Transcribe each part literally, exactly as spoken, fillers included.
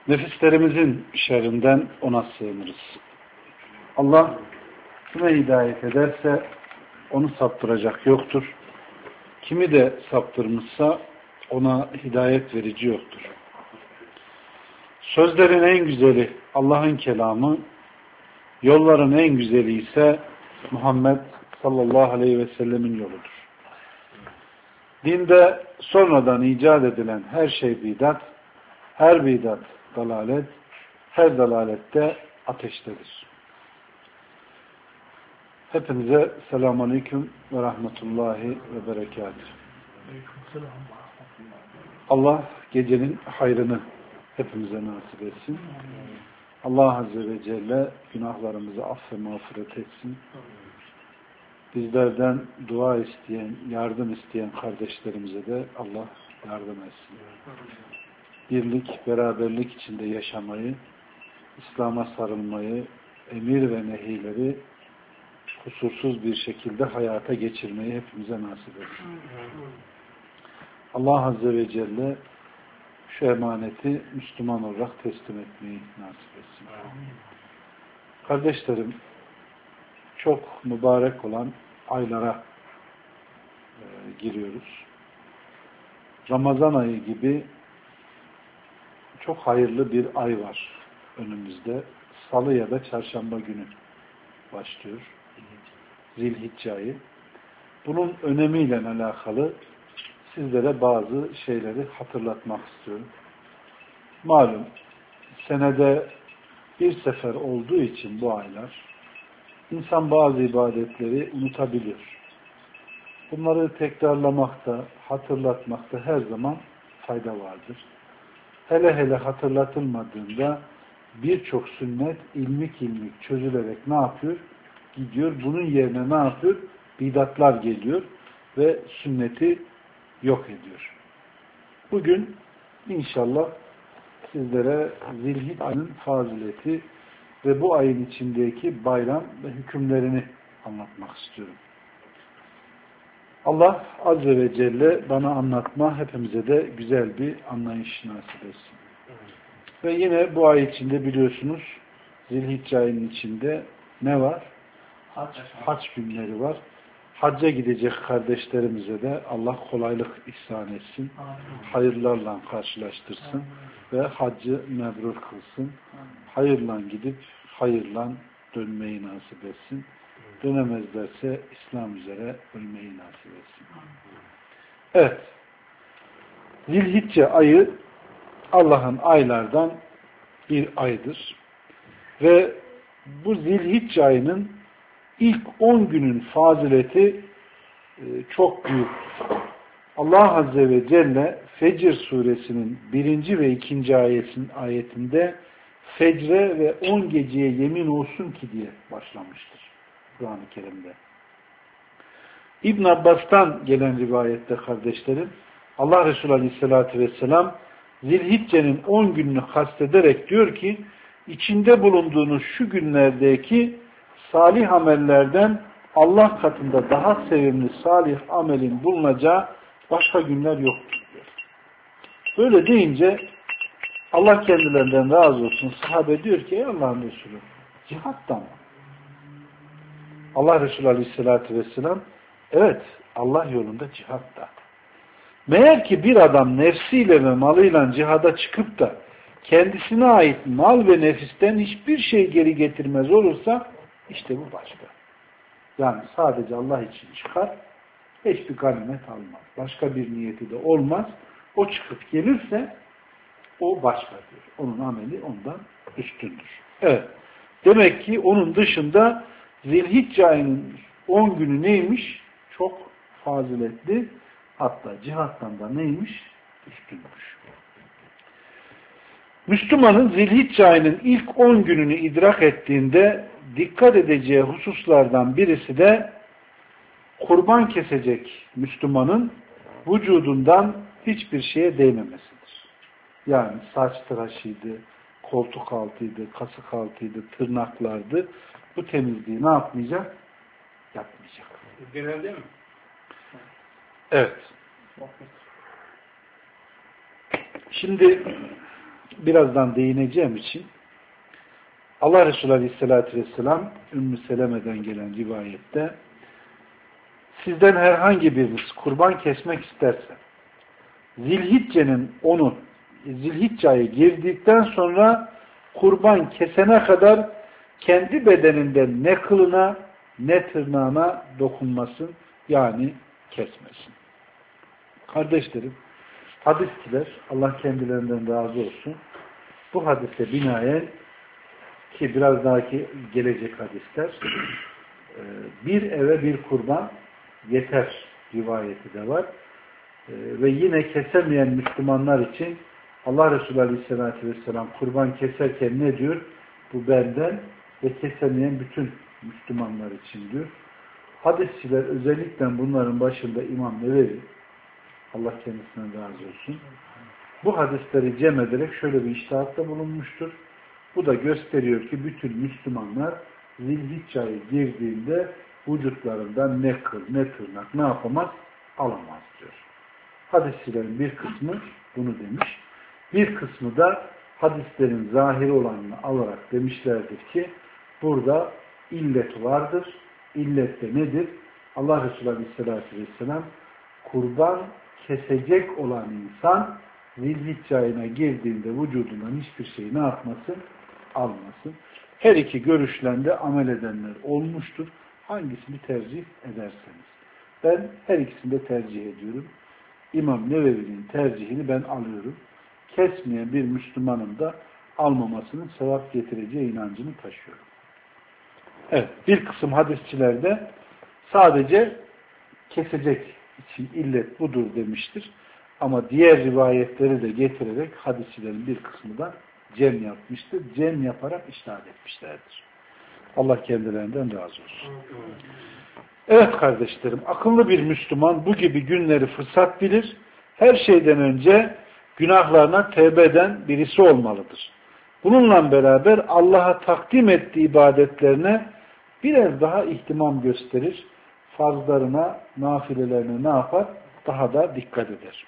Nefislerimizin şerrinden ona sığınırız. Allah kime hidayet ederse onu saptıracak yoktur. Kimi de saptırmışsa ona hidayet verici yoktur. Sözlerin en güzeli Allah'ın kelamı, yolların en güzeli ise Muhammed sallallahu aleyhi ve sellemin yoludur. Dinde sonradan icat edilen her şey bidat, her bidat dalalet, her dalalette ateştedir. Hepinize selamun aleyküm ve rahmetullahi ve berekatuhu. Allah gecenin hayrını hepimize nasip etsin. Allah Azze ve Celle günahlarımızı aff ve mağfiret etsin. Bizlerden dua isteyen, yardım isteyen kardeşlerimize de Allah yardım etsin. Birlik, beraberlik içinde yaşamayı, İslam'a sarılmayı, emir ve nehileri kusursuz bir şekilde hayata geçirmeyi hepimize nasip etsin. Allah Azze ve Celle şu emaneti Müslüman olarak teslim etmeyi nasip etsin. Kardeşlerim, çok mübarek olan aylara e, giriyoruz. Ramazan ayı gibi çok hayırlı bir ay var önümüzde. Salı ya da çarşamba günü başlıyor. Zilhicce ayı. Bunun önemiyle alakalı sizlere bazı şeyleri hatırlatmak istiyorum. Malum senede bir sefer olduğu için bu aylar insan bazı ibadetleri unutabiliyor. Bunları tekrarlamakta, hatırlatmakta her zaman fayda vardır. Hele hele hatırlatılmadığında birçok sünnet ilmik ilmik çözülerek ne yapıyor? Gidiyor. Bunun yerine ne yapıyor? Bidatlar geliyor ve sünneti yok ediyor. Bugün inşallah sizlere Zilhicce ayının fazileti ve bu ayın içindeki bayram ve hükümlerini anlatmak istiyorum. Allah Azze ve Celle bana anlatma, hepimize de güzel bir anlayış nasip etsin. Ve yine bu ay içinde biliyorsunuz Zilhicce ayının içinde ne var? Hac, hac günleri var. Hacca gidecek kardeşlerimize de Allah kolaylık ihsan etsin. Amin. Hayırlarla karşılaştırsın. Amin. Ve haccı mebrur kılsın. Amin. Hayırla gidip hayırla dönmeyi nasip etsin. Dönemezlerse İslam üzere ölmeyi nasip etsin. Evet. Zilhicce ayı Allah'ın aylardan bir aydır. Ve bu Zilhicce ayının ilk on günün fazileti çok büyüktür. Allah Azze ve Celle Fecr suresinin birinci ve ikinci ayetin, ayetinde fecre ve on geceye yemin olsun ki diye başlamıştır Kur'an-ı Kerim'de. İbn Abbas'tan gelen rivayette kardeşlerim, Allah Resulü Aleyhisselatü Vesselam Zilhicce'nin on gününü kastederek diyor ki, içinde bulunduğunuz şu günlerdeki salih amellerden Allah katında daha sevimli salih amelin bulunacağı başka günler yoktur diyor. Böyle deyince Allah kendilerinden razı olsun. Sahabe diyor ki ey Allah'ın Resulü cihatta mı? Allah Resulü Aleyhisselatü Vesselam evet Allah yolunda cihatta. Meğer ki bir adam nefsiyle ve malıyla cihada çıkıp da kendisine ait mal ve nefisten hiçbir şey geri getirmez olursa işte bu başka. Yani sadece Allah için çıkar, hiçbir ganimet almaz. Başka bir niyeti de olmaz. O çıkıp gelirse o başkadır. Onun ameli ondan üstündür. Evet. Demek ki onun dışında Zilhicce ayının on günü neymiş? Çok faziletli. Hatta cihattan da neymiş? Üstünmüş. Müslümanın Zilhicce ayının ilk on gününü idrak ettiğinde dikkat edeceği hususlardan birisi de kurban kesecek Müslümanın vücudundan hiçbir şeye değmemesidir. Yani saç tıraşıydı, koltuk altıydı, kasık altıydı, tırnaklardı. Bu temizliği ne yapmayacak? Yapmayacak. Genelde mi? Evet. Şimdi birazdan değineceğim için Allah Resulü Aleyhisselatü Vesselam Ümmü Seleme'den gelen rivayette sizden herhangi biriniz kurban kesmek isterse Zilhicce'nin onu Zilhicce ayı girdikten sonra kurban kesene kadar kendi bedeninden ne kılına ne tırnağına dokunmasın, yani kesmesin. Kardeşlerim, hadisçiler, Allah kendilerinden razı olsun, bu hadise binaen, ki biraz daha ki gelecek hadisler, bir eve bir kurban yeter rivayeti de var. Ve yine kesemeyen Müslümanlar için Allah Resulü Aleyhisselatü Vesselam kurban keserken ne diyor? Bu benden ve kesemeyen bütün Müslümanlar için diyor. Hadisçiler özellikle bunların başında İmam Nevevi, Allah kendisinden razı olsun, bu hadisleri cem ederek şöyle bir içtihatta bulunmuştur. Bu da gösteriyor ki bütün Müslümanlar Zilhicce ayı girdiğinde vücutlarından ne kıl ne tırnak ne yapamaz? Alamaz diyor. Hadisçilerin bir kısmı bunu demiş. Bir kısmı da hadislerin zahiri olanını alarak demişlerdir ki burada illet vardır. İllet de nedir? Allah Resulü Aleyhisselatü Vesselam kurban kesecek olan insan Zilhicce ayına girdiğinde vücudundan hiçbir şey ne yapmasın? Almasın. Her iki görüşle de amel edenler olmuştur. Hangisini tercih ederseniz. Ben her ikisini de tercih ediyorum. İmam Nevevi'nin tercihini ben alıyorum. Kesmeyen bir Müslümanın da almamasının sevap getireceği inancını taşıyorum. Evet, bir kısım hadisçilerde sadece kesecek için illet budur demiştir. Ama diğer rivayetleri de getirerek hadisçilerin bir kısmı da cem yapmıştır. Cem yaparak iştahat etmişlerdir. Allah kendilerinden razı olsun. Evet kardeşlerim, akıllı bir Müslüman bu gibi günleri fırsat bilir. Her şeyden önce günahlarına tevbe eden birisi olmalıdır. Bununla beraber Allah'a takdim ettiği ibadetlerine biraz daha ihtimam gösterir. Farzlarına, nafilelerine ne yapar? Daha da dikkat eder.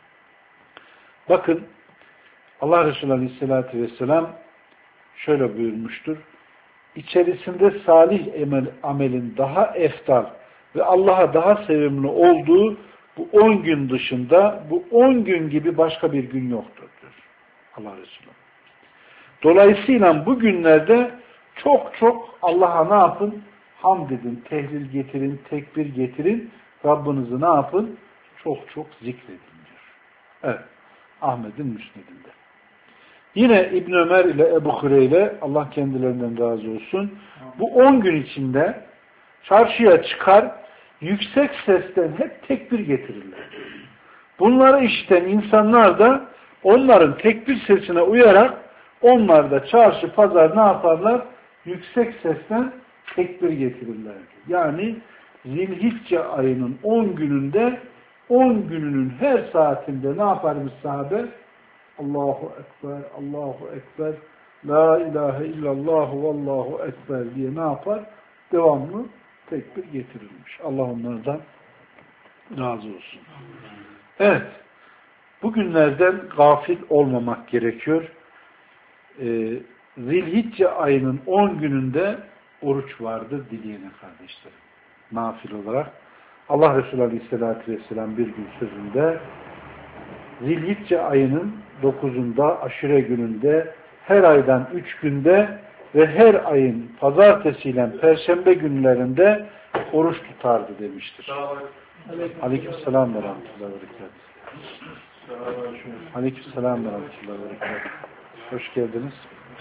Bakın Allah Resulü Aleyhisselatü Vesselam şöyle buyurmuştur. İçerisinde salih emel, amelin daha eftal ve Allah'a daha sevimli olduğu bu on gün dışında bu on gün gibi başka bir gün yoktur diyor Allah Resulü. Dolayısıyla bu günlerde çok çok Allah'a ne yapın? Hamd edin, tehlil getirin, tekbir getirin. Rabbinizi ne yapın? Çok çok zikredin diyor. Evet. Ahmet'in Müsned'inde. Yine İbn Ömer ile Ebu Hureyre, Allah kendilerinden razı olsun, bu on gün içinde çarşıya çıkar, yüksek sesten hep tekbir getirirler. Bunları işiten insanlar da onların tekbir sesine uyarak onlar da çarşı, pazar ne yaparlar? Yüksek sesten tekbir getirirler. Yani Zilhicce ayının on gününde on gününün her saatinde ne yaparmış sahabe? Allahu Ekber, Allahu Ekber, La ilahe illallah, Vallahu Ekber diye ne yapar? Devamlı tekbir getirilmiş. Allah onlardan razı olsun. Evet. Bugünlerden gafil olmamak gerekiyor. Ee, Zilhicce ayının on gününde oruç vardır dileyene kardeşlerim. Nafil olarak. Allah Resulü Aleyhisselatü Vesselam bir gün sözünde Zilhicce ayının dokuzunda, aşure gününde, her aydan üç günde ve her ayın pazartesiyle perşembe günlerinde oruç tutardı demiştir. Aleykümselam ve rahmetullahi ve berekatuhu. Aleykümselam ve rahmetullahi ve berekatuhu. Hoş geldiniz.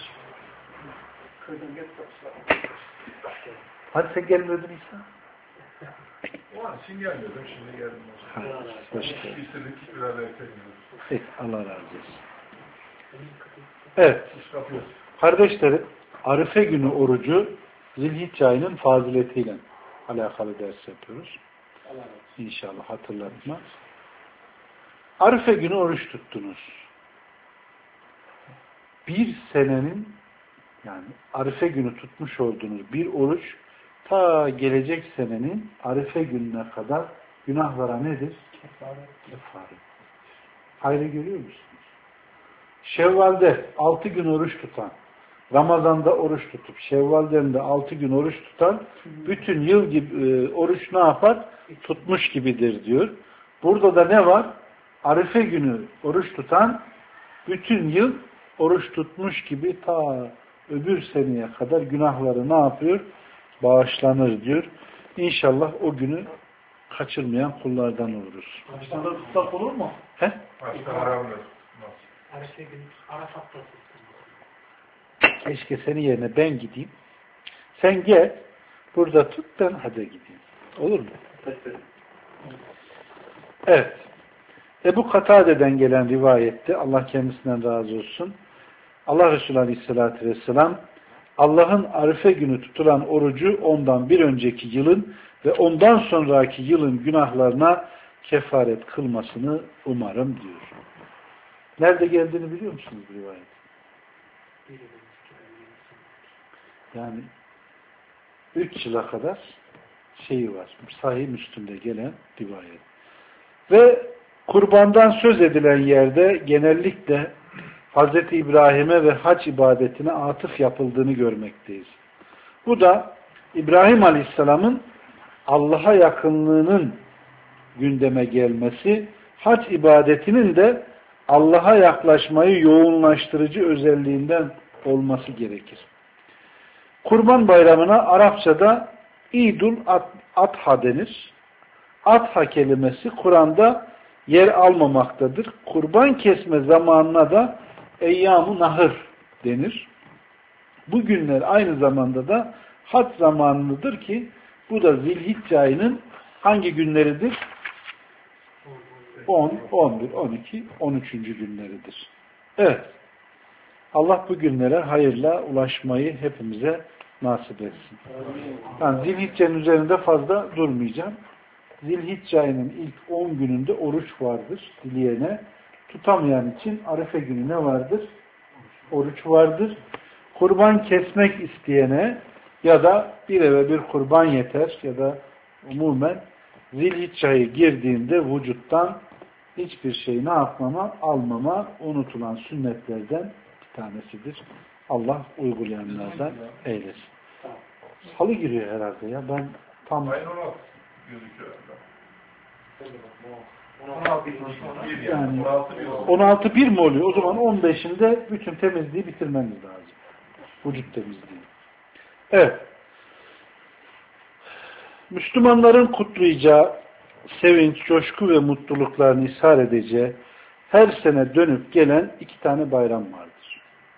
Hadi sen gelmiyordun İsa. O an için gelmiyordum, şimdi geldim. Ha, hoş geldin. İstedik, irade etmiyoruz. Evet, Allah razı olsun. Evet. Kardeşlerim, Arife günü orucu Zilhicce ayının faziletiyle alakalı ders yapıyoruz. İnşallah hatırlatma. Arife günü oruç tuttunuz. Bir senenin, yani Arife günü tutmuş olduğunuz bir oruç ta gelecek senenin Arife gününe kadar günahlara nedir? Kefaret. Kefaret. Hayrı görüyor musunuz? Şevval'de altı gün oruç tutan, Ramazan'da oruç tutup, Şevval'den de altı gün oruç tutan, bütün yıl gibi e, oruç ne yapar? Tutmuş gibidir diyor. Burada da ne var? Arife günü oruç tutan, bütün yıl oruç tutmuş gibi ta öbür seneye kadar günahları ne yapıyor? Bağışlanır diyor. İnşallah o günü kaçırmayan kullardan oluruz. Başlarda tutsak olur mu? He? Başta haramdır. Arife günü, Arafat'ta tutsak. Keşke senin yerine ben gideyim. Sen gel, burada tut, ben hadi gideyim. Olur mu? Evet. Ebu Katade'den gelen rivayette, Allah kendisinden razı olsun, Allah Resulü Aleyhisselatü Vesselam, Allah'ın Arife günü tutulan orucu ondan bir önceki yılın ve ondan sonraki yılın günahlarına kefaret kılmasını umarım diyor. Nerede geldiğini biliyor musunuz bu rivayet? Yani üç yıla kadar şeyi var. Sahih Müslim'de gelen rivayet. Ve kurbandan söz edilen yerde genellikle Hazreti İbrahim'e ve hac ibadetine atıf yapıldığını görmekteyiz. Bu da İbrahim Aleyhisselam'ın Allah'a yakınlığının gündeme gelmesi, hac ibadetinin de Allah'a yaklaşmayı yoğunlaştırıcı özelliğinden olması gerekir. Kurban bayramına Arapçada İdul Adha denir. Adha kelimesi Kur'an'da yer almamaktadır. Kurban kesme zamanına da Eyyam-ı Nahır denir. Bu günler aynı zamanda da hac zamanıdır ki bu da Zilhicce ayının hangi günleridir? on, on bir, on iki, on üçüncü günleridir. Evet. Allah bu günlere hayırla ulaşmayı hepimize nasip etsin. Yani Zilhicce'nin üzerinde fazla durmayacağım. Zilhicce ayının ilk on gününde oruç vardır dileyene. Tutamayan için Arife günü ne vardır? Oruç vardır. Kurban kesmek isteyene ya da bir eve bir kurban yeter ya da umumen Zilhicce ayı girdiğinde vücuttan hiçbir şey ne yapmama, almama unutulan sünnetlerden bir tanesidir. Allah uygulayanlardan eylesin. Salı giriyor herhalde ya. Ben tam Ayın on altı gözüküyor. yani on altı bir mi oluyor? O zaman on beşinde bütün temizliği bitirmemiz lazım. Vücut temizliği. Evet. Müslümanların kutlayacağı sevinç, coşku ve mutluluklarını ishar edeceği her sene dönüp gelen iki tane bayram vardır.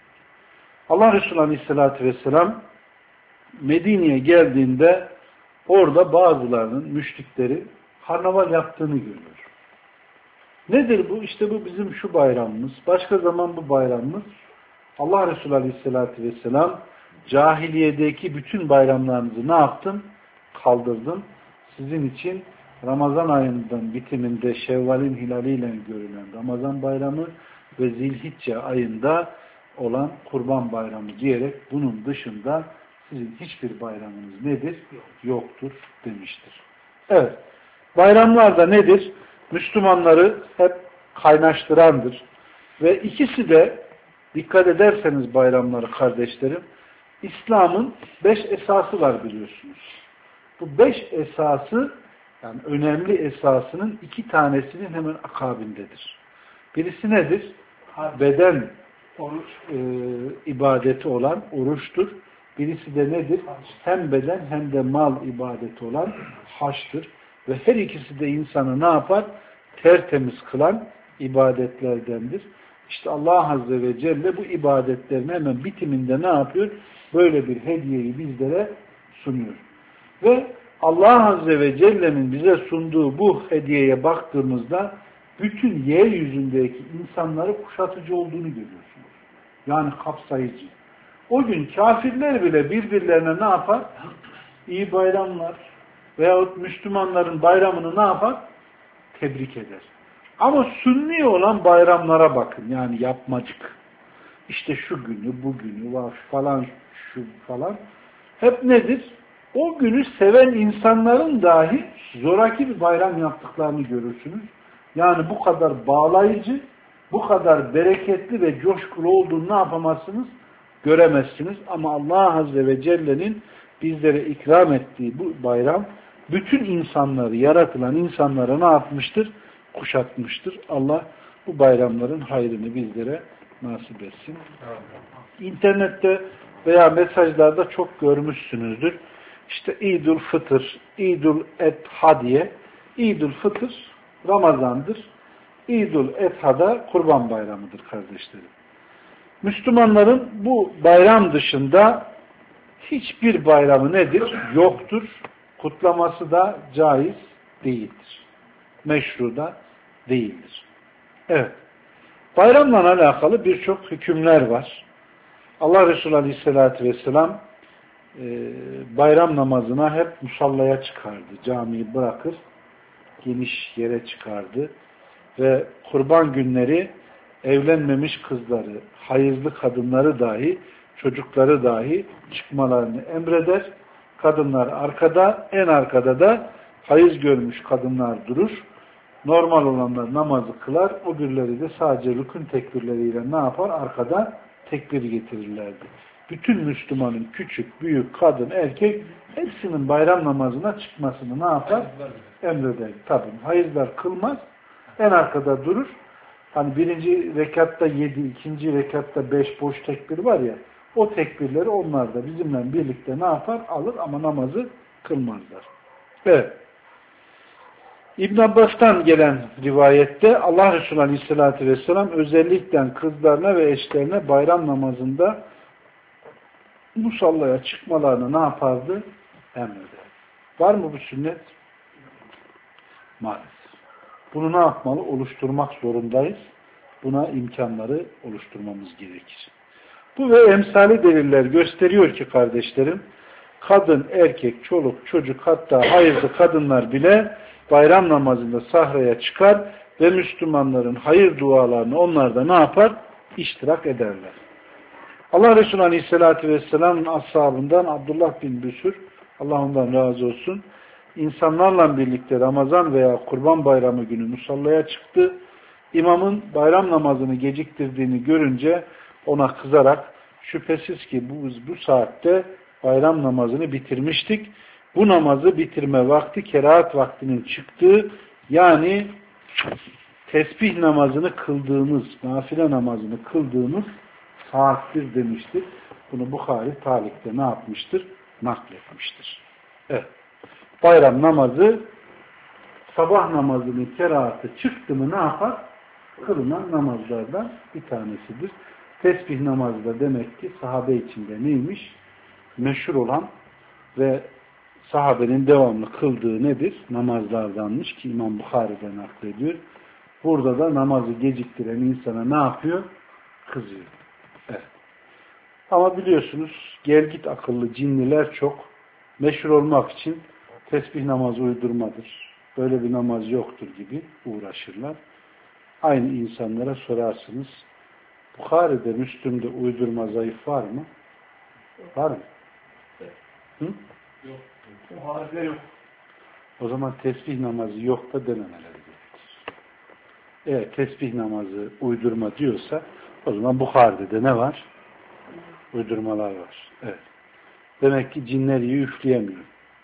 Allah Resulü Aleyhisselatü Vesselam Medine'ye geldiğinde orada bazılarının müşrikleri karnaval yaptığını görüyor. Nedir bu? İşte bu bizim şu bayramımız. Başka zaman bu bayramımız. Allah Resulü Aleyhisselatü Vesselam cahiliyedeki bütün bayramlarınızı ne yaptım? Kaldırdım. Sizin için Ramazan ayının bitiminde Şevval'in hilaliyle görülen Ramazan bayramı ve Zilhicce ayında olan Kurban bayramı diyerek bunun dışında sizin hiçbir bayramınız nedir? Yoktur demiştir. Evet. Bayramlar da nedir? Müslümanları hep kaynaştırandır. Ve ikisi de dikkat ederseniz bayramları kardeşlerim, İslam'ın beş esası var biliyorsunuz. Bu beş esası, yani önemli esasının iki tanesinin hemen akabindedir. Birisi nedir? Beden oruç e, ibadeti olan oruçtur. Birisi de nedir? Hem beden hem de mal ibadeti olan haçtır. Ve her ikisi de insanı ne yapar? Tertemiz kılan ibadetlerdendir. İşte Allah Azze ve Celle bu ibadetlerin hemen bitiminde ne yapıyor? Böyle bir hediyeyi bizlere sunuyor. Ve Allah Azze ve Celle'nin bize sunduğu bu hediyeye baktığımızda bütün yeryüzündeki insanları kuşatıcı olduğunu görüyorsunuz. Yani kapsayıcı. O gün kafirler bile birbirlerine ne yapar? İyi bayramlar veyahut Müslümanların bayramını ne yapar? Tebrik eder. Ama sünni olan bayramlara bakın. Yani yapmacık. İşte şu günü, bu günü var falan, şu falan. Hep nedir? O günü seven insanların dahi zoraki bir bayram yaptıklarını görürsünüz. Yani bu kadar bağlayıcı, bu kadar bereketli ve coşkulu olduğunu ne yapamazsınız? Göremezsiniz. Ama Allah Azze ve Celle'nin bizlere ikram ettiği bu bayram bütün insanları, yaratılan insanlara ne yapmıştır? Kuşatmıştır. Allah bu bayramların hayrını bizlere nasip etsin. İnternette veya mesajlarda çok görmüşsünüzdür. İşte İdül Fıtır, İdül Etha diye. İdül Fıtır Ramazan'dır. İdül Etha da Kurban Bayramı'dır kardeşlerim. Müslümanların bu bayram dışında hiçbir bayramı nedir? Yoktur. Kutlaması da caiz değildir. Meşru da değildir. Evet. Bayramla alakalı birçok hükümler var. Allah Resulü Aleyhisselatü Vesselam e, bayram namazına hep musallaya çıkardı. Camiyi bırakır, geniş yere çıkardı. Ve kurban günleri evlenmemiş kızları, hayızlı kadınları dahi, çocukları dahi çıkmalarını emreder. Kadınlar arkada, en arkada da hayız görmüş kadınlar durur. Normal olanlar namazı kılar, o birileri de sadece rükün tekbirleriyle ne yapar? Arkada tekbir getirirlerdi. Bütün Müslümanın küçük, büyük, kadın, erkek hepsinin bayram namazına çıkmasını ne yapar? Emreder. Tabii hayızlar kılmaz, en arkada durur. Hani birinci rekatta yedi, ikinci rekatta beş boş tekbir var ya, o tekbirleri onlar da bizimle birlikte ne yapar? Alır ama namazı kılmazlar. Evet. İbn Abbas'tan gelen rivayette Allah Resulü Aleyhisselatü Vesselam özellikle kızlarına ve eşlerine bayram namazında musallaya çıkmalarını ne yapardı? Emreder. Var mı bu sünnet? Maalesef. Bunu ne yapmalı? Oluşturmak zorundayız. Buna imkanları oluşturmamız gerekir. Bu ve emsali deliller gösteriyor ki kardeşlerim, kadın, erkek, çoluk, çocuk, hatta hayırlı kadınlar bile bayram namazında sahraya çıkar ve Müslümanların hayır dualarını onlar da ne yapar? İştirak ederler. Allah Resulü Aleyhisselatü Vesselam'ın ashabından Abdullah bin Büsür, Allah ondan razı olsun, insanlarla birlikte Ramazan veya Kurban Bayramı günü musallaya çıktı. İmamın bayram namazını geciktirdiğini görünce ona kızarak, şüphesiz ki bu, bu saatte bayram namazını bitirmiştik. Bu namazı bitirme vakti kerahat vaktinin çıktığı, yani tesbih namazını kıldığımız, nafile namazını kıldığımız saattir demiştir. Bunu Bukhari talikte ne yapmıştır? Nakletmiştir. Evet. Bayram namazı sabah namazının kerahatı çıktı mı ne yapar? Kılınan namazlardan bir tanesidir. Tesbih namazı da demek ki sahabe içinde neymiş? Meşhur olan ve sahabenin devamlı kıldığı nedir? Namazlardanmış ki İmam Bukhari'den naklediyor. Burada da namazı geciktiren insana ne yapıyor? Kızıyor. Evet. Ama biliyorsunuz gelgit akıllı cinliler çok. Meşhur olmak için tesbih namazı uydurmadır, böyle bir namaz yoktur gibi uğraşırlar. Aynı insanlara sorarsınız. Bukhari'de, Müslüm'de uydurma zayıf var mı? Var mı? Hı? Yok. Bukhari'de yok. O zaman tesbih namazı yok da dememeleri gerekir. Eğer tesbih namazı uydurma diyorsa o zaman Bukhari'de de ne var? Uydurmalar var. Evet. Demek ki cinler iyi üfleyemiyor.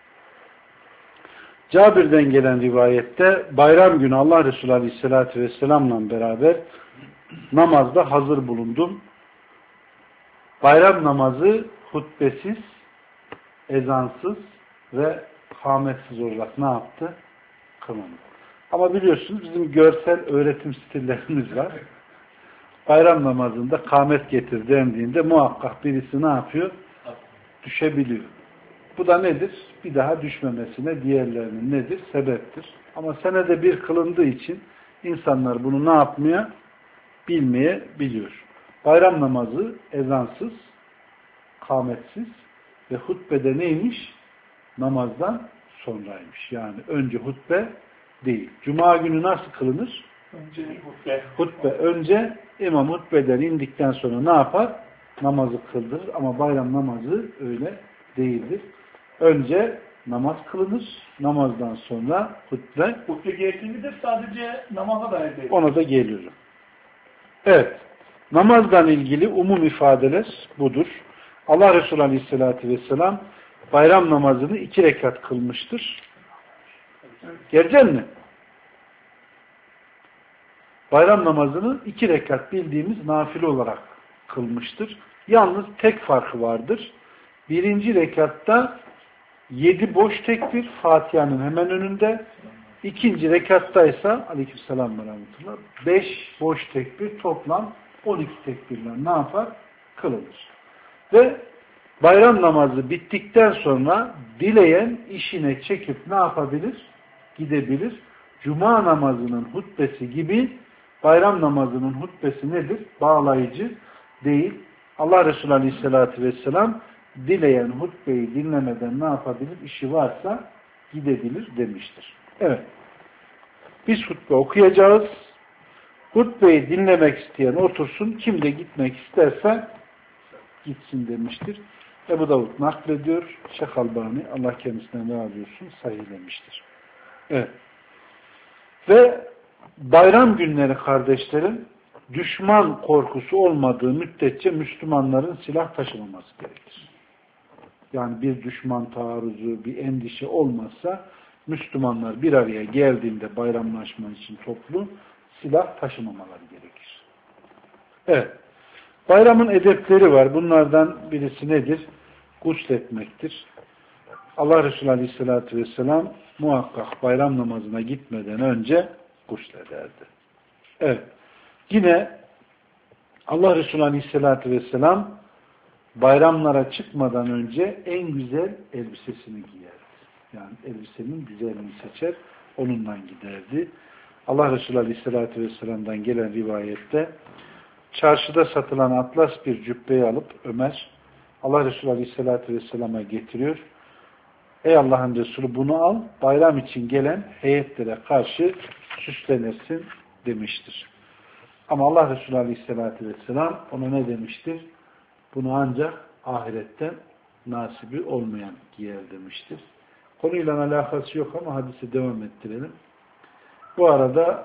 Cabir'den gelen rivayette bayram günü Allah Resulü Aleyhisselatü Vesselam'la beraber namazda hazır bulundum. Bayram namazı hutbesiz, ezansız ve kametsiz olarak ne yaptı? Kılındı. Ama biliyorsunuz bizim görsel öğretim stillerimiz var. Bayram namazında kâmet getir dendiğinde muhakkak birisi ne yapıyor? Düşebiliyor. Bu da nedir? Bir daha düşmemesine diğerlerinin nedir? Sebeptir. Ama senede bir kılındığı için insanlar bunu ne yapmaya? Bilmeye biliyor. Bayram namazı ezansız, kâmetsiz ve hutbede neymiş? Namazdan sonraymış. Yani önce hutbe değil. Cuma günü nasıl kılınır? Önce hutbe. Hutbe önce, imam hutbeden indikten sonra ne yapar? Namazı kıldırır. Ama bayram namazı öyle değildir. Önce namaz kılınır. Namazdan sonra hutbe. Hutbe gerekli midir? Sadece namaza dair değil. Ona da geliyorum. Evet. Namazdan ilgili umum ifadeler budur. Allah Resulü Aleyhisselatü Vesselam bayram namazını iki rekat kılmıştır. Gelecek mi? Bayram namazını iki rekat bildiğimiz nafile olarak kılmıştır. Yalnız tek farkı vardır. Birinci rekatta yedi boş tekbir Fatiha'nın hemen önünde. İkinci rekattaysa aleykümselam ve rahmetullah beş boş tekbir toplam on iki tekbirler ne yapar? Kılınır. Ve bayram namazı bittikten sonra dileyen işine çekip ne yapabilir? Gidebilir. Cuma namazının hutbesi gibi bayram namazının hutbesi nedir? Bağlayıcı değil. Allah Resulü Aleyhisselatü Vesselam dileyen hutbeyi dinlemeden ne yapabilir? İşi varsa gidebilir demiştir. Evet. Biz hutbe okuyacağız. Hutbeyi dinlemek isteyen otursun. Kim de gitmek isterse gitsin demiştir. Ebu Davud naklediyor. Şeyh Albani Allah kendisinden razı olsun sahihlemiştir. Evet. Ve bayram günleri kardeşlerim düşman korkusu olmadığı müddetçe Müslümanların silah taşımaması gerekir. Yani bir düşman taarruzu, bir endişe olmazsa Müslümanlar bir araya geldiğinde bayramlaşma için toplu silah taşımamaları gerekir. Evet. Bayramın edepleri var. Bunlardan birisi nedir? Gusletmektir. Allah Resulü Aleyhisselatü Vesselam muhakkak bayram namazına gitmeden önce guslederdi. Evet. Yine Allah Resulü Aleyhisselatü Vesselam bayramlara çıkmadan önce en güzel elbisesini giyerdi. Yani elbisenin güzelliğini seçer, onunla giderdi. Allah Resulü Aleyhisselatü Vesselam'dan gelen rivayette çarşıda satılan atlas bir cübbeyi alıp Ömer Allah Resulü Aleyhisselatü Vesselam'a getiriyor. Ey Allah'ın Resulü bunu al, bayram için gelen heyetlere karşı süslenirsin demiştir. Ama Allah Resulü Aleyhisselatü Vesselam ona ne demiştir? Bunu ancak ahiretten nasibi olmayan giyer demiştir. Konuyla alakası yok ama hadise devam ettirelim. Bu arada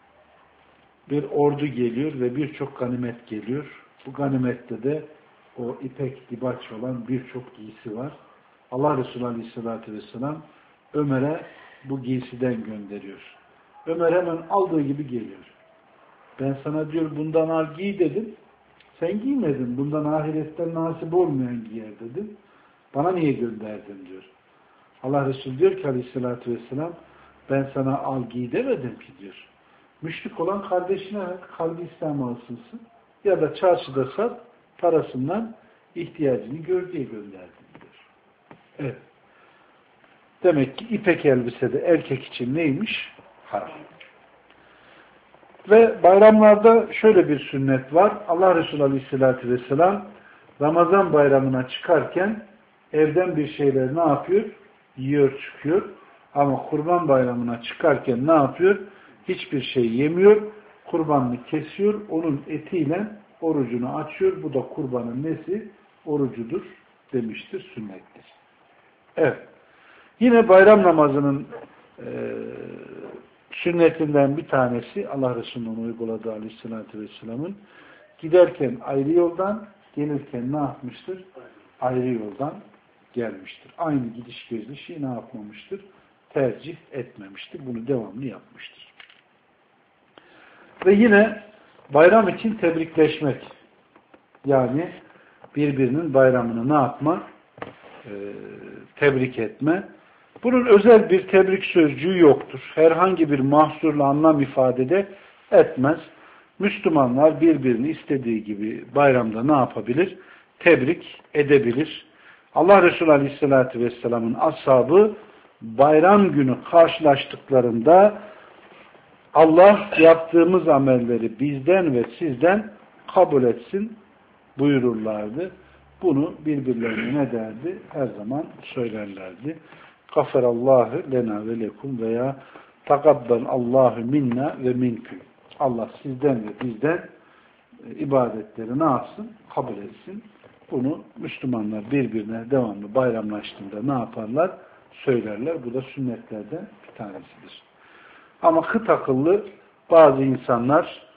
bir ordu geliyor ve birçok ganimet geliyor. Bu ganimette de o ipek dibaç olan birçok giysi var. Allah Resulü Aleyhisselatü Vesselam Ömer'e bu giysiden gönderiyor. Ömer hemen aldığı gibi geliyor. Ben sana diyor bundan al giy dedim. Sen giymedin. Bundan ahiretten nasip olmayan giyer dedim. Bana niye gönderdin diyor. Allah Resulü diyor ki Aleyhisselatü Vesselam ben sana al giy demedim ki diyor. Müşrik olan kardeşine kalbi İslam'a alsınsın. Ya da çarşıda sat parasından ihtiyacını gör diye gönderdim diyor. Evet. Demek ki ipek elbisede erkek için neymiş? Haram. Ve bayramlarda şöyle bir sünnet var. Allah Resulü Aleyhisselatü Vesselam Ramazan bayramına çıkarken evden bir şeyler ne yapıyor? Yiyor çıkıyor. Ama kurban bayramına çıkarken ne yapıyor? Hiçbir şey yemiyor. Kurbanını kesiyor. Onun etiyle orucunu açıyor. Bu da kurbanın nesi? Orucudur demiştir. Sünnettir. Evet. Yine bayram namazının e, sünnetinden bir tanesi Allah Resulü'nün uyguladığı Aleyhisselatü Vesselam'ın giderken ayrı yoldan gelirken ne yapmıştır? Ayrı yoldan gelmiştir. Aynı gidiş gelişi ne yapmamıştır? Tercih etmemiştir. Bunu devamlı yapmıştır. Ve yine bayram için tebrikleşmek. Yani birbirinin bayramını ne yapma? Ee, tebrik etme. Bunun özel bir tebrik sözcüğü yoktur. Herhangi bir mahsurla anlam ifade etmez. Müslümanlar birbirini istediği gibi bayramda ne yapabilir? Tebrik edebilir. Allah Resulü Aleyhisselatü Vesselam'ın ashabı bayram günü karşılaştıklarında Allah yaptığımız amelleri bizden ve sizden kabul etsin buyururlardı. Bunu birbirlerine ne derdi? Her zaman söylerlerdi. Gaferallahu lena ve lekum veya takabbel Allahu minna ve minküm. Allah sizden ve bizden ibadetleri ne yapsın? Kabul etsin. Bunu Müslümanlar birbirine devamlı bayramlaştığında ne yaparlar? Söylerler. Bu da sünnetlerden bir tanesidir. Ama kıt akıllı bazı insanlar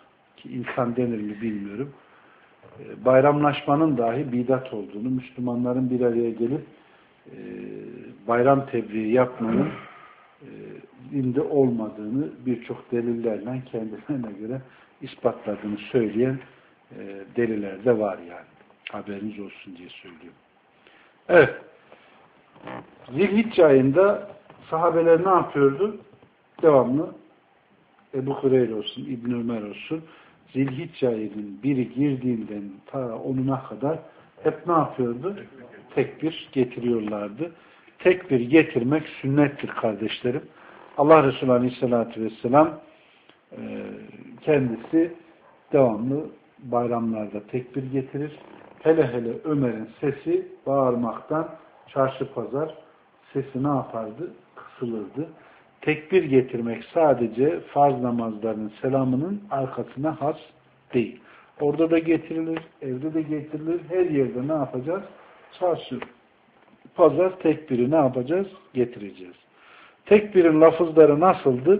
belki insan denir mi bilmiyorum. E, bayramlaşmanın dahi bidat olduğunu, Müslümanların bir araya gelip e, bayram tebriği yapmanın e, dinde olmadığını birçok delillerle kendilerine göre ispatladığını söyleyen e, deliller de var yani. Haberiniz olsun diye söylüyorum. Evet. Zilhicce ayında sahabeler ne yapıyordu? Devamlı Ebu Hureyre olsun, İbn Ömer olsun, Zilhicce ayının biri girdiğinden ta onuna kadar hep ne yapıyordu? Tekbir getiriyorlardı. Tekbir getirmek sünnettir kardeşlerim. Allah Resulü Aleyhisselatü Vesselam kendisi devamlı bayramlarda tekbir getirir. Hele hele Ömer'in sesi bağırmaktan çarşı pazar sesi ne yapardı? Kısılırdı. Tekbir getirmek sadece farz namazlarının selamının arkasına has değil. Orada da getirilir, evde de getirilir. Her yerde ne yapacağız? Çarşı pazar tekbiri ne yapacağız? Getireceğiz. Tekbirin lafızları nasıldı?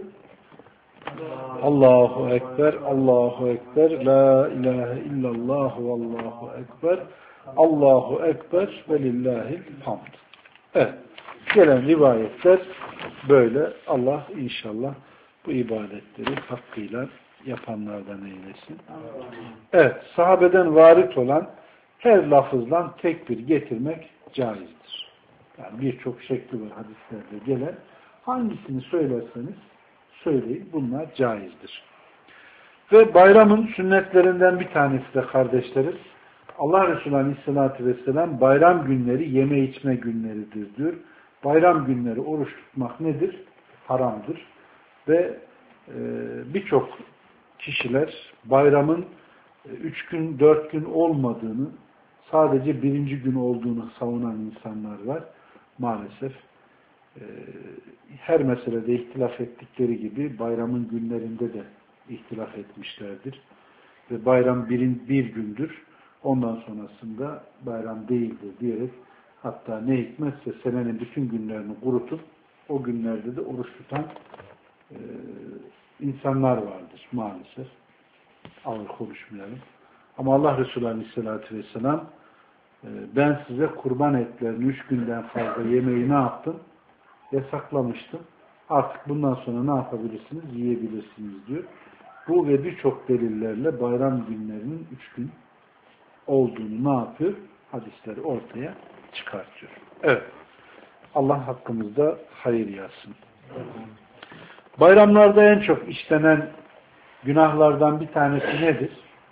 Allahu Ekber, Allahu Ekber, La ilahe illallah ve Allahu Ekber, Allahu Ekber ve lillahil hamd. Evet. Gelen rivayetler böyle. Allah inşallah bu ibadetleri hakkıyla yapanlardan eylesin. Evet. Sahabeden varit olan her lafızdan tekbir getirmek caizdir. Yani birçok şekli var hadislerde gelen. Hangisini söylerseniz söyleyin. Bunlar caizdir. Ve bayramın sünnetlerinden bir tanesi de kardeşlerim, Allah Resulü Aleyhisselatü Vesselam bayram günleri yeme içme günleridir diyor. Bayram günleri oruç tutmak nedir? Haramdır. Ve e, birçok kişiler bayramın e, üç gün, dört gün olmadığını, sadece birinci gün olduğunu savunan insanlar var. Maalesef e, her meselede ihtilaf ettikleri gibi bayramın günlerinde de ihtilaf etmişlerdir. Ve bayram birin, bir gündür. Ondan sonrasında bayram değildir diyerek hatta ne hikmetse senenin bütün günlerini kurutup o günlerde de oruç tutan e, insanlar vardır maalesef. Ağır konuşmayalım. Ama Allah Resulü Aleyhisselatü Vesselam e, ben size kurban etlerini üç günden fazla yemeği ne yaptım? Yasaklamıştım. Artık bundan sonra ne yapabilirsiniz? Yiyebilirsiniz diyor. Bu ve birçok delillerle bayram günlerinin üç gün olduğunu ne yapıyor? Hadisleri ortaya çıkartıyor. Evet. Allah hakkımızda hayır yazsın. Bayramlarda en çok işlenen günahlardan bir tanesi nedir?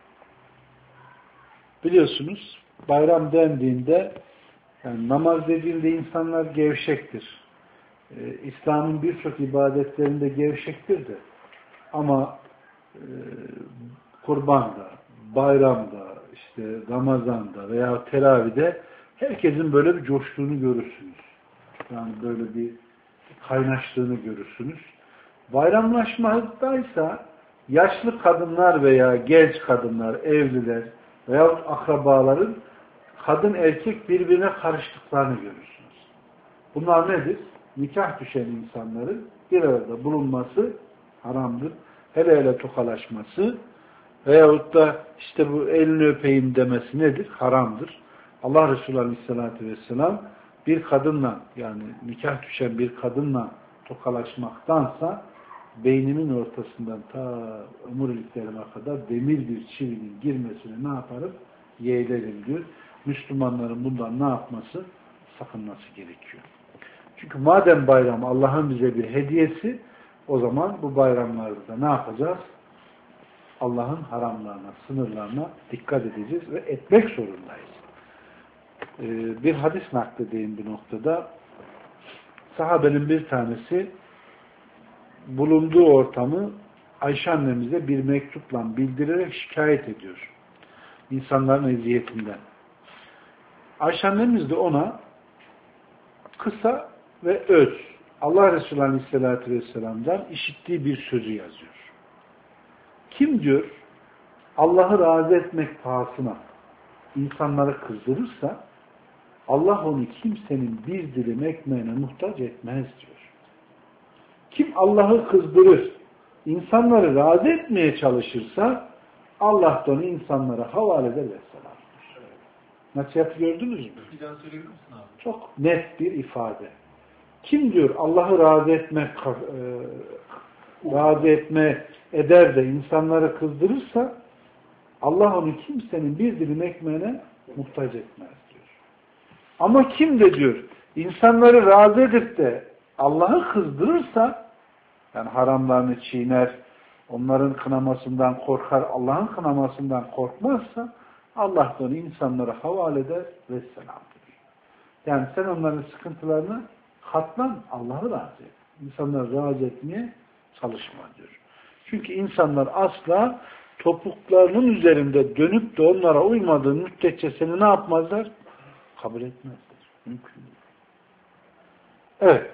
Biliyorsunuz bayram dendiğinde yani namaz dediğinde insanlar gevşektir. Ee, İslam'ın birçok ibadetlerinde gevşektir de ama e, kurbanda, bayramda, işte Ramazan'da veya teravide herkesin böyle bir coştuğunu görürsünüz. Yani böyle bir kaynaştığını görürsünüz. Bayramlaşmadaysa yaşlı kadınlar veya genç kadınlar, evliler veya akrabaların kadın erkek birbirine karıştıklarını görürsünüz. Bunlar nedir? Nikah düşen insanların bir arada bulunması haramdır. Hele hele tokalaşması veyahut da işte bu elini öpeyim demesi nedir? Haramdır. Allah Resulü Aleyhisselatü Vesselam bir kadınla yani nikah düşen bir kadınla tokalaşmaktansa beynimin ortasından ta omuriliklerime kadar demir bir çivinin girmesine ne yaparım? Yeğlerim diyor. Müslümanların bundan ne yapması? Sakınması gerekiyor. Çünkü madem bayram Allah'ın bize bir hediyesi, o zaman bu bayramlarda ne yapacağız? Allah'ın haramlarına, sınırlarına dikkat edeceğiz ve etmek zorundayız. Ee, bir hadis nakledeyim bu noktada. Sahabenin bir tanesi bulunduğu ortamı Ayşe annemize bir mektupla bildirerek şikayet ediyor. İnsanların eziyetinden. Ayşe annemiz de ona kısa ve öz Allah Resulü Aleyhisselatü Vesselam'dan işittiği bir sözü yazıyor. Kim diyor Allah'ı razı etmek pahasına insanları kızdırırsa Allah onu kimsenin bir dilim ekmeğine muhtaç etmez diyor. Kim Allah'ı kızdırır, insanları razı etmeye çalışırsa Allah da onu insanlara havale eder ve selam. Nasihatı gördünüz mü? Bir daha söyleyebilir misin abi? Çok net bir ifade. Kim diyor Allah'ı razı etmek e, razı etme eder de insanları kızdırırsa Allah onu kimsenin bir dilim ekmeğine muhtaç etmez diyor. Ama kim de diyor insanları razı edip de Allah'ı kızdırırsa yani haramlarını çiğner, onların kınamasından korkar, Allah'ın kınamasından korkmazsa Allah da onu insanlara havale eder ve selam diyor. Yani sen onların sıkıntılarını katlan, Allah'ı razı et. İnsanları razı etmeye çalışma diyor. Çünkü insanlar asla topuklarının üzerinde dönüp de onlara uymadığın müddetçe seni ne yapmazlar? Kabul etmezler. Mümkün değil. Evet.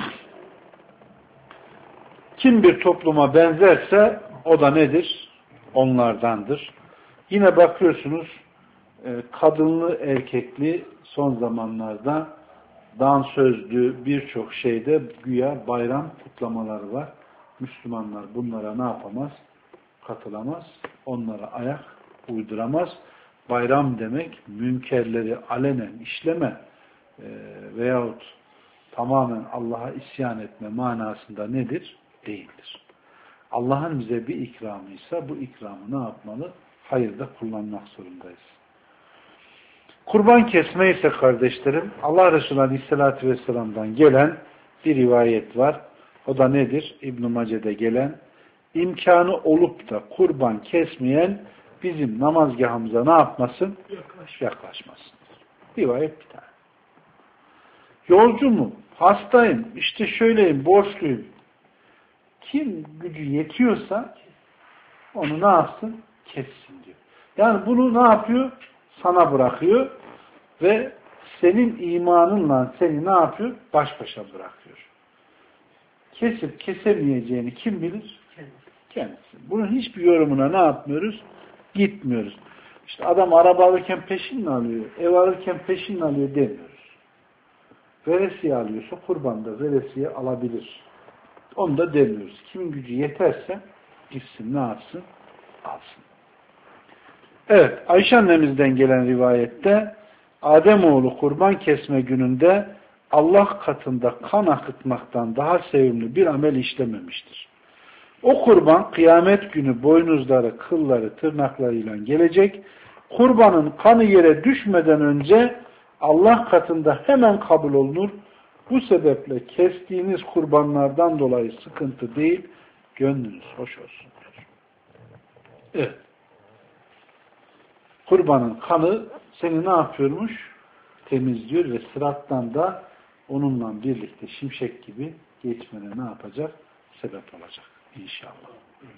Kim bir topluma benzerse o da nedir? Onlardandır. Yine bakıyorsunuz kadınlı erkekli son zamanlarda dansözlü birçok şeyde güya bayram kutlamaları var. Müslümanlar bunlara ne yapamaz? Katılamaz. Onlara ayak uyduramaz. Bayram demek münkerleri alenen işleme e, veyahut tamamen Allah'a isyan etme manasında nedir? Değildir. Allah'ın bize bir ikramıysa bu ikramı ne yapmalı? Hayırda kullanmak zorundayız. Kurban kesme ise kardeşlerim Allah Resulü Aleyhisselatü Vesselam'dan gelen bir rivayet var. O da nedir? İbn-i Mace'de gelen imkanı olup da kurban kesmeyen bizim namazgahımıza ne yapmasın? Yaklaş. Yaklaşmasın. Rivayet bir tane. Yolcu mu? Hastayım. İşte şöyleyim. Borçluyum. Kim gücü yetiyorsa onu ne yapsın? Kessin diyor. Yani bunu ne yapıyor? Sana bırakıyor ve senin imanınla seni ne yapıyor? Baş başa bırakıyor. Kesip kesemeyeceğini kim bilir? Kendisi. Bunun hiçbir yorumuna ne yapmıyoruz? Gitmiyoruz. İşte adam araba alırken peşinle alıyor, ev alırken peşinle alıyor demiyoruz. Veresiye alıyorsa kurban da veresiye alabilir. Onu da demiyoruz. Kimin gücü yeterse gitsin ne yapsın? Alsın. Evet, Ayşe annemizden gelen rivayette Ademoğlu kurban kesme gününde Allah katında kan akıtmaktan daha sevimli bir amel işlememiştir. O kurban kıyamet günü boynuzları, kılları, tırnaklarıyla gelecek. Kurbanın kanı yere düşmeden önce Allah katında hemen kabul olunur. Bu sebeple kestiğiniz kurbanlardan dolayı sıkıntı değil, gönlünüz hoş olsun. Evet. Kurbanın kanı seni ne yapıyormuş? Temizliyor ve sırattan da onunla birlikte şimşek gibi geçmene ne yapacak? Sebep olacak. İnşallah.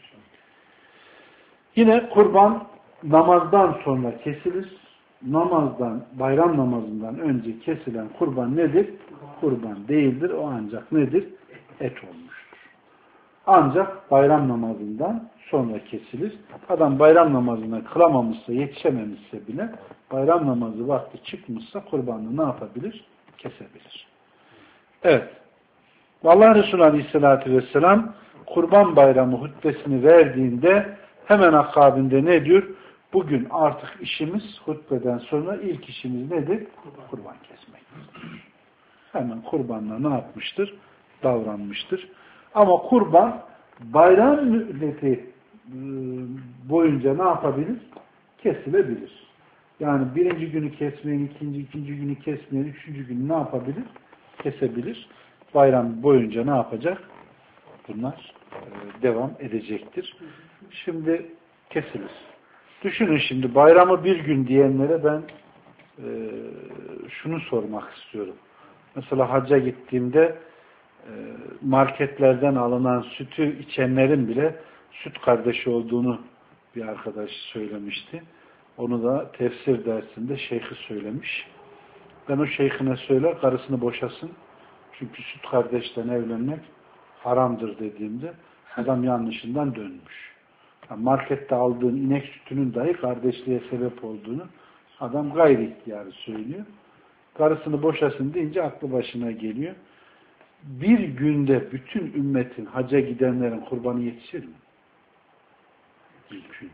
Yine kurban namazdan sonra kesilir. Namazdan, bayram namazından önce kesilen kurban nedir? Kurban değildir. O ancak nedir? Et olmuştur. Ancak bayram namazından sonra kesilir. Adam bayram namazına kılamamışsa, yetişememişse bile bayram namazı vakti çıkmışsa kurbanını ne yapabilir? Kesebilir. Evet. Allah Resulü Aleyhisselatü Vesselam Kurban Bayramı hutbesini verdiğinde hemen akabinde ne diyor? Bugün artık işimiz hutbeden sonra ilk işimiz nedir? Kurban, kurban kesmektir. Hemen kurbanla ne yapmıştır? Davranmıştır. Ama kurban bayram müddeti boyunca ne yapabilir? Kesilebilir. Yani birinci günü kesmeyen, ikinci, ikinci günü kesmeyen, üçüncü günü ne yapabilir? Kesebilir. Bayram boyunca ne yapacak? Bunlar e, devam edecektir. Şimdi kesilir. Düşünün şimdi bayramı bir gün diyenlere ben e, şunu sormak istiyorum. Mesela hacca gittiğimde e, marketlerden alınan sütü içenlerin bile süt kardeşi olduğunu bir arkadaş söylemişti. Onu da tefsir dersinde şeyhi söylemiş. Ben o şeyhine söyler karısını boşasın. Çünkü süt kardeşten evlenmek haramdır dediğimde adam yanlışından dönmüş. Yani markette aldığın inek sütünün dahi kardeşliğe sebep olduğunu adam gayri ihtiyarı söylüyor. Karısını boşasın deyince aklı başına geliyor. Bir günde bütün ümmetin hacca gidenlerin kurbanı yetişir mi? Mümkün değil.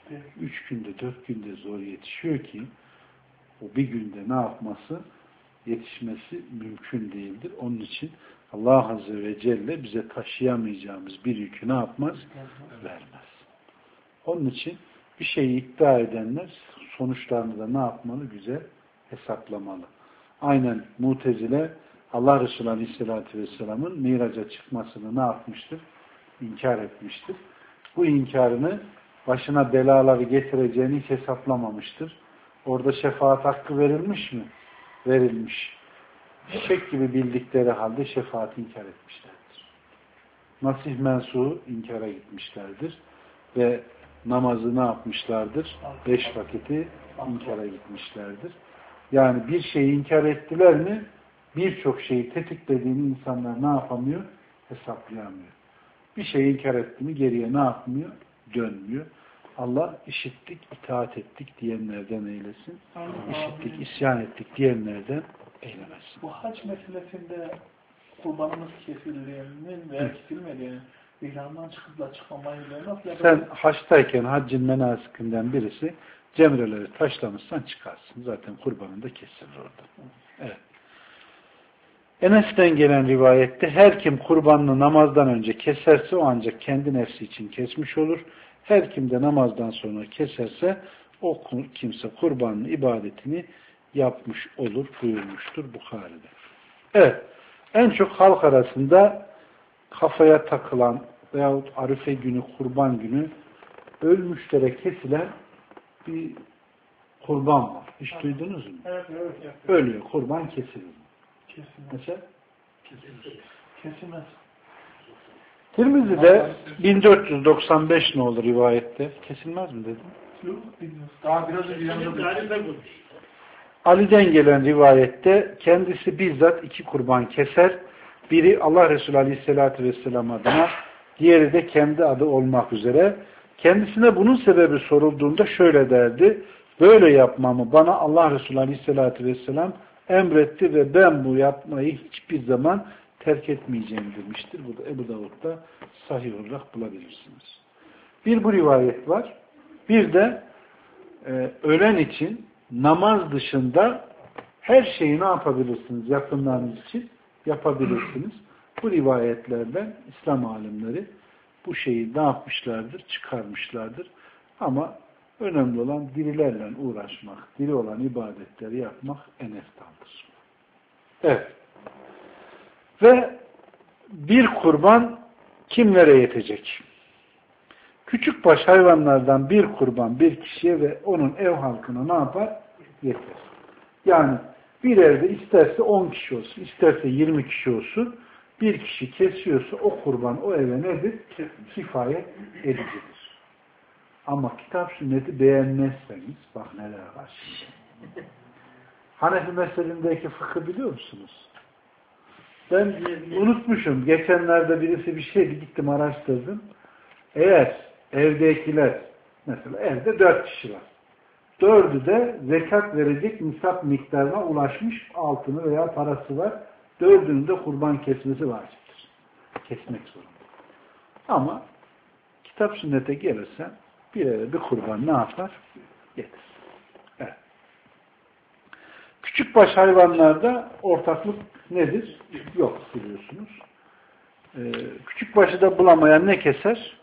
Üç günde, dört günde zor yetişiyor ki o bir günde ne yapması? Yetişmesi mümkün değildir. Onun için Allah Azze ve Celle bize taşıyamayacağımız bir yükü ne yapmaz? Vermez. Onun için bir şeyi iddia edenler sonuçlarını da ne yapmalı? Güzel hesaplamalı. Aynen Mutezile Allah Resulü Aleyhisselatü Vesselam'ın Miraç'a çıkmasını ne yapmıştır? İnkar etmiştir. Bu inkarını başına belaları getireceğini hiç hesaplamamıştır. Orada şefaat hakkı verilmiş mi? Verilmiş. Şek gibi bildikleri halde şefaati inkar etmişlerdir. Nasih mensuğu inkara gitmişlerdir. Ve namazı ne yapmışlardır? Beş vakiti inkara gitmişlerdir. Yani bir şeyi inkar ettiler mi birçok şeyi tetiklediğini insanlar ne yapamıyor? Hesaplayamıyor. Bir şeyi inkar etti mi geriye ne yapmıyor? Dönmüyor. Allah işittik, itaat ettik diyenlerden eylesin. Amin. İşittik, isyan ettik diyenlerden eylemesin. Bu hac meselesinde kurbanımız kesildiğinin veya kesilmediğinin ihramdan çıkıp da çıkamayı nasıl yapacağız? Sen haçtayken haccın menasikinden birisi cemreleri taşlamışsan çıkarsın. Zaten kurbanın da kesilir orada. Evet. Enes'ten gelen rivayette her kim kurbanını namazdan önce keserse o ancak kendi nefsi için kesmiş olur. Her kim de namazdan sonra keserse o kimse kurbanın ibadetini yapmış olur buyurmuştur Bukhari'de. Evet. En çok halk arasında kafaya takılan veyahut Arife günü, kurban günü ölmüşlere kesilen bir kurban var. Hiç evet. Duydunuz mu? Evet, evet. evet. Ölüyor. Kurban kesilir. Kesilmez. Mesela? Kesilmez. Kesilmez. Tirmizi'de bin dört yüz doksan beş ne olur rivayette? Kesilmez mi dedim? Yok, bilmiyorum. Daha biraz önce yanında Ali'den gelen rivayette kendisi bizzat iki kurban keser. Biri Allah Resulü Aleyhisselatü Vesselam adına, diğeri de kendi adı olmak üzere. Kendisine bunun sebebi sorulduğunda şöyle derdi: böyle yapmamı bana Allah Resulü Aleyhisselatü Vesselam emretti ve ben bu yapmayı hiçbir zaman terk etmeyeceğim demiştir. Bu da Ebu Davud'da sahih olarak bulabilirsiniz. Bir bu rivayet var. Bir de e, ölen için namaz dışında her şeyi ne yapabilirsiniz? Yakınlarınız için yapabilirsiniz. Bu rivayetlerden İslam alimleri bu şeyi ne yapmışlardır? Çıkarmışlardır. Ama önemli olan dirilerle uğraşmak, diri olan ibadetleri yapmak en eftaldır. Evet. Ve bir kurban kimlere yetecek? Küçükbaş hayvanlardan bir kurban bir kişiye ve onun ev halkına ne yapar? Yeter. Yani bir evde isterse on kişi olsun, isterse yirmi kişi olsun, bir kişi kesiyorsa o kurban o eve nedir? Kifayet edicidir. Ama kitap sünneti beğenmezseniz, bak neler var şimdi. Hanefi mezhebindeki fıkhı biliyor musunuz? Ben unutmuşum. Geçenlerde birisi bir şeydi, gittim araştırdım. Eğer evdekiler, mesela evde dört kişi var. Dördü de zekat verecek nisap miktarına ulaşmış, altını veya parası var. Dördünün de kurban kesmesi vaciptir. Kesmek zorunda. Ama kitap sünnete gelirsen bir eve bir kurban ne yapar? Getir. Evet. Küçükbaş hayvanlarda ortaklık nedir? Yok biliyorsunuz. Ee, küçükbaşı da bulamayan ne keser?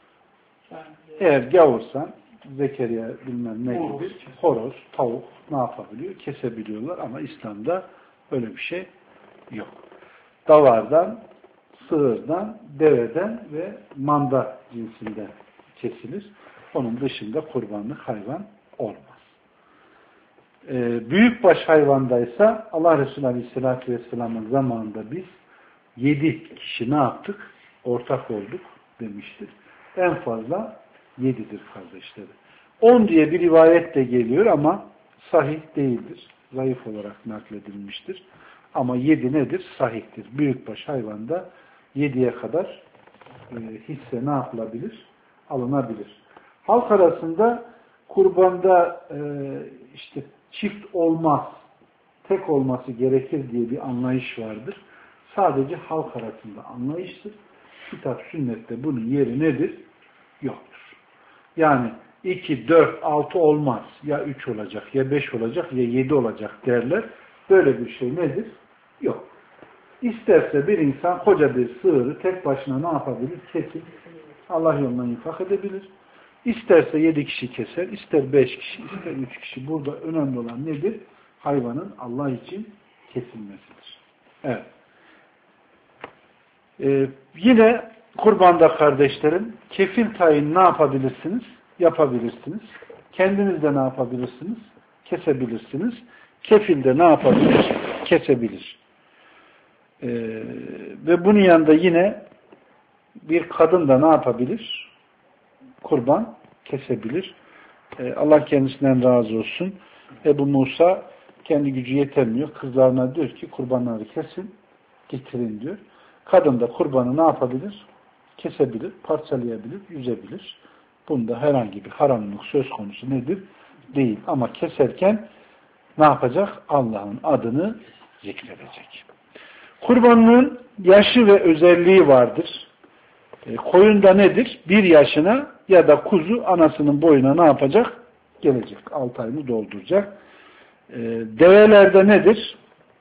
Eğer gavursan, Zekeriya bilmem ne gibi, horoz, tavuk ne yapabiliyor? Kesebiliyorlar ama İslam'da öyle bir şey yok. Davardan, sığırdan, deveden ve manda cinsinden kesilir. Onun dışında kurbanlık hayvan olmaz. Ee, büyükbaş hayvandaysa Allah Resulü Aleyhisselatü Vesselam'ın zamanında biz yedi kişi ne yaptık? Ortak olduk demiştir. En fazla yedidir kardeşleri. On diye bir rivayet de geliyor ama sahih değildir. Zayıf olarak nakledilmiştir. Ama yedi nedir? Sahihtir. Büyükbaş hayvanda yediye kadar e, hisse ne yapılabilir? Alınabilir. Halk arasında kurbanda e, işte çift olmaz, tek olması gerekir diye bir anlayış vardır. Sadece halk arasında anlayıştır. Kitap sünnette bunun yeri nedir? Yoktur. Yani iki, dört, altı olmaz. Ya üç olacak, ya beş olacak, ya yedi olacak derler. Böyle bir şey nedir? Yok. İsterse bir insan koca bir sığırı tek başına ne yapabilir? Kesip Allah yoluna infak edebilir. İsterse yedi kişi keser, ister beş kişi, ister üç kişi. Burada önemli olan nedir? Hayvanın Allah için kesilmesidir. Evet. Ee, yine kurbanda kardeşlerim, kefil tayin ne yapabilirsiniz? Yapabilirsiniz. Kendiniz de ne yapabilirsiniz? Kesebilirsiniz. Kefil de ne yapabilir? Kesebilir. Ee, ve bunun yanında yine bir kadın da ne yapabilir? Kurban kesebilir. Ee, Allah kendisinden razı olsun. Ebu Musa kendi gücü yetemiyor. Kızlarına diyor ki kurbanları kesin, getirin diyor. Kadın da kurbanı ne yapabilir? Kesebilir, parçalayabilir, yüzebilir. Bunda herhangi bir haramlık söz konusu nedir? Değil. Ama keserken ne yapacak? Allah'ın adını zikredecek. Kurbanlığın yaşı ve özelliği vardır. E, koyunda nedir? Bir yaşına ya da kuzu anasının boyuna ne yapacak? Gelecek. Altı ayını dolduracak. E, develerde nedir?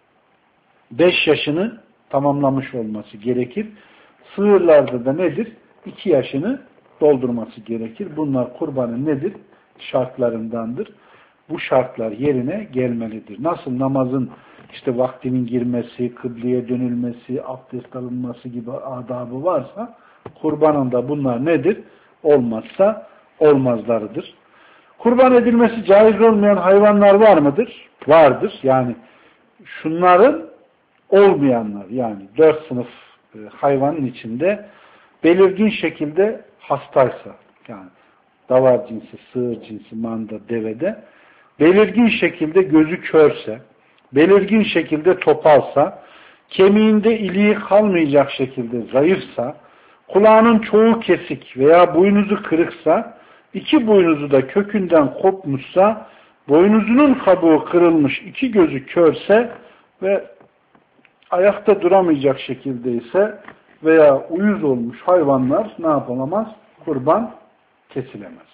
Beş yaşını tamamlamış olması gerekir. Sığırlarda da nedir? İki yaşını doldurması gerekir. Bunlar kurbanın nedir? Şartlarındandır. Bu şartlar yerine gelmelidir. Nasıl namazın işte vaktinin girmesi, kıbleye dönülmesi, abdest alınması gibi adabı varsa kurbanın da bunlar nedir? Olmazsa olmazlarıdır. Kurban edilmesi caiz olmayan hayvanlar var mıdır? Vardır. Yani şunların olmayanlar, yani dört sınıf e, hayvanın içinde belirgin şekilde hastaysa, yani davar cinsi, sığır cinsi, manda, devede belirgin şekilde gözü körse, belirgin şekilde topalsa, kemiğinde iliği kalmayacak şekilde zayıfsa, kulağının çoğu kesik veya boynuzu kırıksa, iki boynuzu da kökünden kopmuşsa, boynuzunun kabuğu kırılmış, iki gözü körse ve ayakta duramayacak şekilde ise veya uyuz olmuş hayvanlar ne yapılamaz? Kurban kesilemez.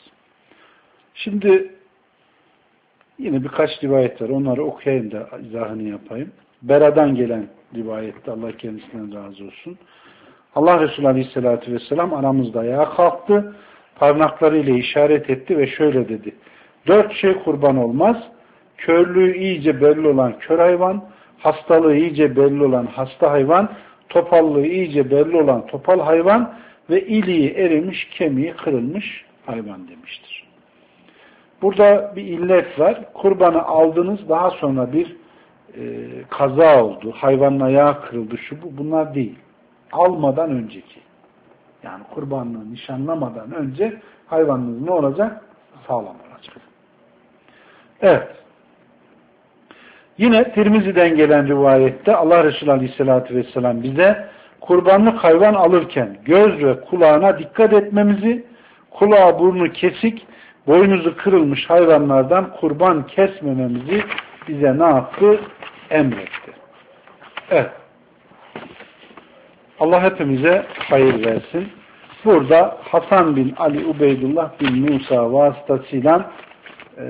Şimdi yine birkaç rivayet var. Onları okuyayım da izahını yapayım. Bera'dan gelen rivayette, Allah kendisinden razı olsun. Allah Resulü Aleyhisselatü Vesselam aramızda ayağa kalktı. Parmaklarıyla işaret etti ve şöyle dedi. Dört şey kurban olmaz. Körlüğü iyice belli olan kör hayvan, hastalığı iyice belli olan hasta hayvan, topallığı iyice belli olan topal hayvan ve iliği erimiş, kemiği kırılmış hayvan demiştir. Burada bir illet var. Kurbanı aldınız, daha sonra bir e, kaza oldu, hayvanın ayağı kırıldı, şu bu, bunlar değil. Almadan önceki. Yani kurbanlığı nişanlamadan önce hayvanınız ne olacak? Sağlam olacak. Evet. Yine Tirmizi'den gelen rivayette Allah Resulü Aleyhisselatü Vesselam bize kurbanlık hayvan alırken göz ve kulağına dikkat etmemizi, kulağı burnu kesik, boynuzu kırılmış hayvanlardan kurban kesmememizi bize ne yaptı? Emretti. Evet. Allah hepimize hayır versin. Burada Hasan bin Ali Ubeydullah bin Musa vasıtasıyla e,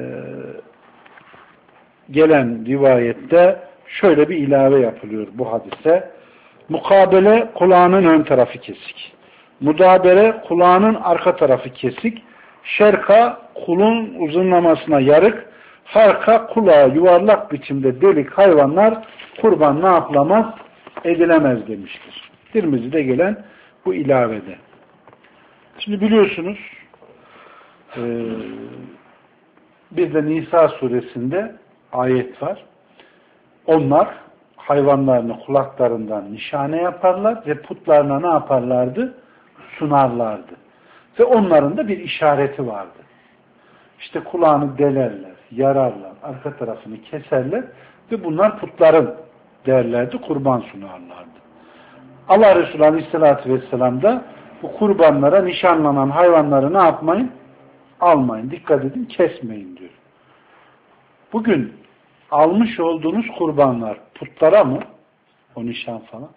gelen rivayette şöyle bir ilave yapılıyor bu hadise. Mukabele kulağının ön tarafı kesik. Mudabere kulağının arka tarafı kesik. Şerka kulun uzunlamasına yarık. Harka kulağı yuvarlak biçimde delik hayvanlar kurban ne yapılamaz? Edilemez demiştir. Tirmizi'de gelen bu ilavede. Şimdi biliyorsunuz e, bir de Nisa suresinde ayet var. Onlar hayvanlarını kulaklarından nişane yaparlar ve putlarına ne yaparlardı? Sunarlardı. Ve onların da bir işareti vardı. İşte kulağını delerler, yararlar, arka tarafını keserler ve bunlar putların derlerdi, kurban sunarlardı. Allah Resulü Aleyhisselatü Vesselam da bu kurbanlara nişanlanan hayvanları ne yapmayın? Almayın, dikkat edin, kesmeyin diyor. Bugün almış olduğunuz kurbanlar putlara mı? O nişan falan?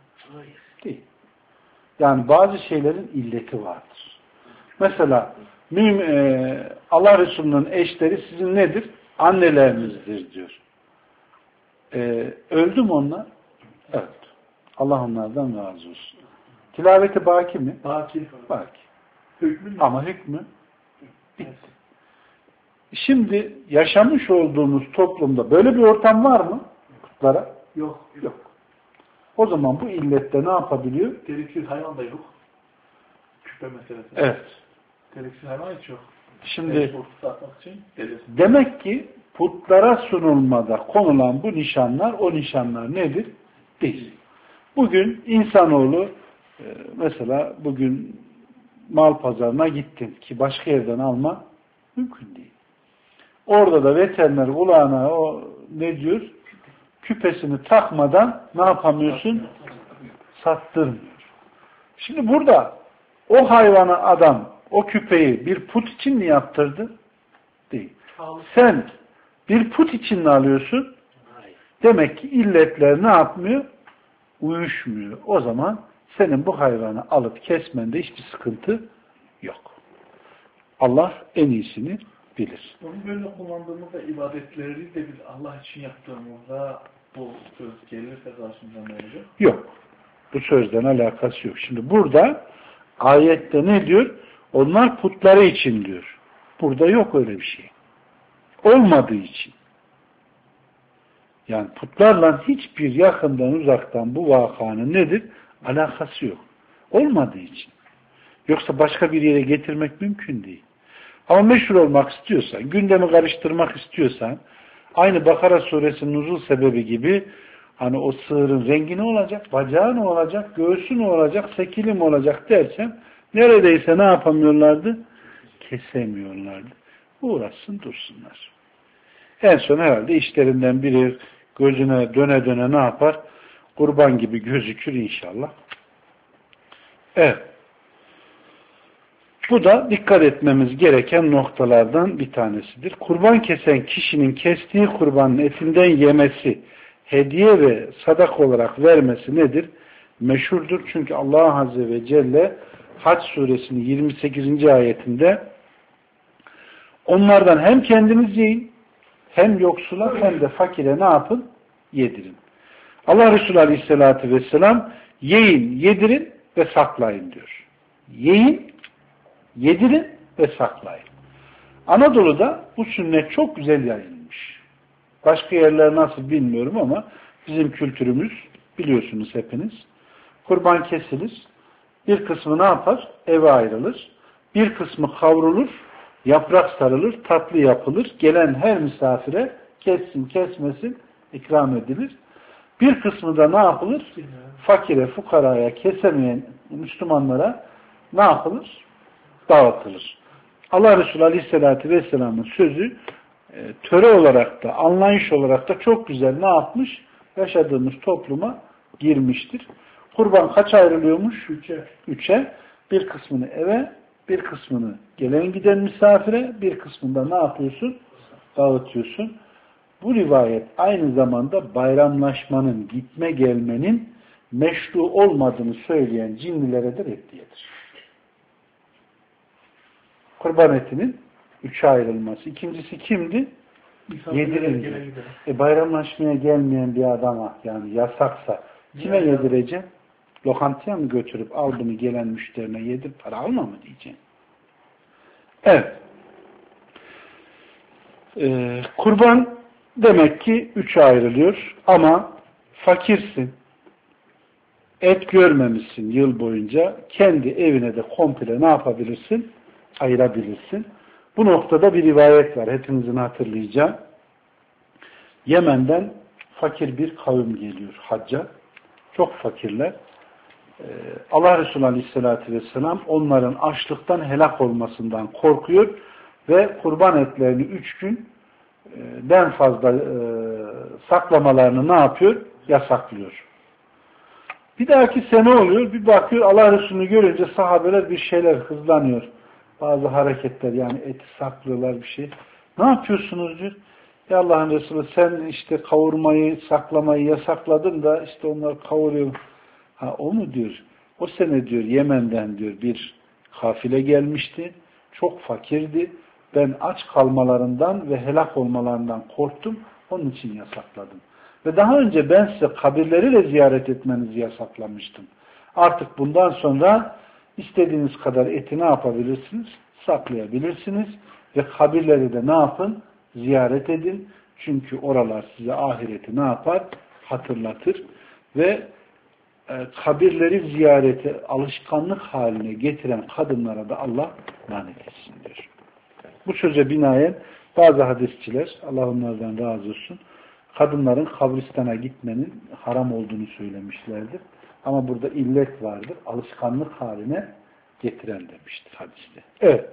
Değil. Yani bazı şeylerin illeti vardır. Mesela Mümin, e, Allah Resulü'nün eşleri sizin nedir? Annelerinizdir diyor. E, öldü mü onlar? Evet. Allah onlardan razı olsun. Tilaveti baki mi? Baki. Baki. Hükmü Ama hükmü bitti. Şimdi yaşamış olduğumuz toplumda böyle bir ortam var mı? Putlara? Yok. Yok. O zaman bu illette ne yapabiliyor? Deliksiz hayvan da yok. Küpe meselesi. Evet. Deliksiz hayvan hiç yok. Şimdi için demek ki putlara sunulmada konulan bu nişanlar, o nişanlar nedir? Değil. Bugün insanoğlu mesela bugün mal pazarına gittin ki başka yerden alma mümkün değil. Orada da veteriner kulağına o ne diyor? Küpesini takmadan ne yapamıyorsun? Sattırmıyor. Şimdi burada o hayvana adam o küpeyi bir put için mi yaptırdı? Değil. Sen bir put için mi alıyorsun? Demek ki illetler ne yapmıyor? Uyuşmuyor. O zaman senin bu hayvanı alıp kesmende hiçbir sıkıntı yok. Allah en iyisini bilir. Onu böyle kullandığımızda ibadetleri de biz Allah için yaptığımızda bu söz gelirse karşımıza ne olacak? Yok. Bu sözden alakası yok. Şimdi burada ayette ne diyor? Onlar putları için diyor. Burada yok öyle bir şey. Olmadığı için. Yani putlarla hiçbir yakından uzaktan bu vakanın nedir? Alakası yok. Olmadığı için. Yoksa başka bir yere getirmek mümkün değil. Ama meşhur olmak istiyorsan, gündemi karıştırmak istiyorsan, aynı Bakara suresinin nuzul sebebi gibi hani o sığırın rengi ne olacak, bacağı ne olacak, göğsü ne olacak, sekili mi olacak dersen neredeyse ne yapamıyorlardı? Kesemiyorlardı. Uğraşsın dursunlar. En son herhalde işlerinden biri gözüne döne döne ne yapar? Kurban gibi gözükür inşallah. Evet. Bu da dikkat etmemiz gereken noktalardan bir tanesidir. Kurban kesen kişinin kestiği kurbanın etinden yemesi, hediye ve sadak olarak vermesi nedir? Meşhurdur. Çünkü Allah Azze ve Celle Hac suresinin yirmi sekizinci ayetinde onlardan hem kendiniz yiyin, hem yoksula hem de fakire ne yapın? Yedirin. Allah Resulü Aleyhisselatü Vesselam yiyin, yedirin ve saklayın diyor. Yiyin, yedirin ve saklayın. Anadolu'da bu sünnet çok güzel yayılmış. Başka yerler nasıl bilmiyorum ama bizim kültürümüz biliyorsunuz hepiniz. Kurban kesilir. Bir kısmı ne yapar? Eve ayrılır. Bir kısmı kavrulur. Yaprak sarılır. Tatlı yapılır. Gelen her misafire kessin kesmesin ikram edilir. Bir kısmı da ne yapılır? Fakire, fukaraya, kesemeyen Müslümanlara ne yapılır? Dağıtılır. Allah Resulü Aleyhisselatü Vesselam'ın sözü e, töre olarak da, anlayış olarak da çok güzel ne yapmış? Yaşadığımız topluma girmiştir. Kurban kaç ayrılıyormuş? Üçe. Üçe. Bir kısmını eve, bir kısmını gelen giden misafire, bir kısmında ne yapıyorsun? Dağıtıyorsun. Bu rivayet aynı zamanda bayramlaşmanın, gitme gelmenin meşru olmadığını söyleyen cinlilere de reddiyedir. Kurban etinin üçe ayrılması. İkincisi kimdi? Yedirince. E bayramlaşmaya gelmeyen bir adama yani yasaksa kime ya yedireceğim? Lokantaya mı götürüp al bunu gelen müşterine yedir para alma mı diyeceğim? Evet. Ee, kurban demek ki üçe ayrılıyor ama fakirsin, et görmemişsin yıl boyunca, kendi evine de komple ne yapabilirsin? Ayırabilirsin. Bu noktada bir rivayet var. Hepinizin hatırlayacağı. Yemen'den fakir bir kavim geliyor hacca. Çok fakirler. Ee, Allah Resulü Aleyhisselatü Vesselam onların açlıktan helak olmasından korkuyor ve kurban etlerini üç günden fazla e, saklamalarını ne yapıyor? Yasaklıyor. Bir dahaki sene oluyor. Bir bakıyor Allah Resulü'nü görünce sahabeler bir şeyler hızlanıyor. Bazı hareketler yani eti saklıyorlar bir şey. Ne yapıyorsunuz diyor. Ya Allah'ın Resulü sen işte kavurmayı, saklamayı yasakladın da işte onlar kavuruyor. Ha o mu diyor. O sene diyor Yemen'den diyor bir kafile gelmişti. çok fakirdi. Ben aç kalmalarından ve helak olmalarından korktum. Onun için yasakladım. Ve daha önce ben size kabirleri de ziyaret etmenizi yasaklamıştım. Artık bundan sonra istediğiniz kadar eti ne yapabilirsiniz? Saklayabilirsiniz. Ve kabirleri de ne yapın? Ziyaret edin. Çünkü oralar size ahireti ne yapar? Hatırlatır. Ve e, kabirleri ziyarete alışkanlık haline getiren kadınlara da Allah lanet etsin diyor. Bu söze binaen bazı hadisçiler, Allah onlardan razı olsun, kadınların kabristana gitmenin haram olduğunu söylemişlerdir. Ama burada illet vardır. Alışkanlık haline getiren demiştir hadiste. Evet.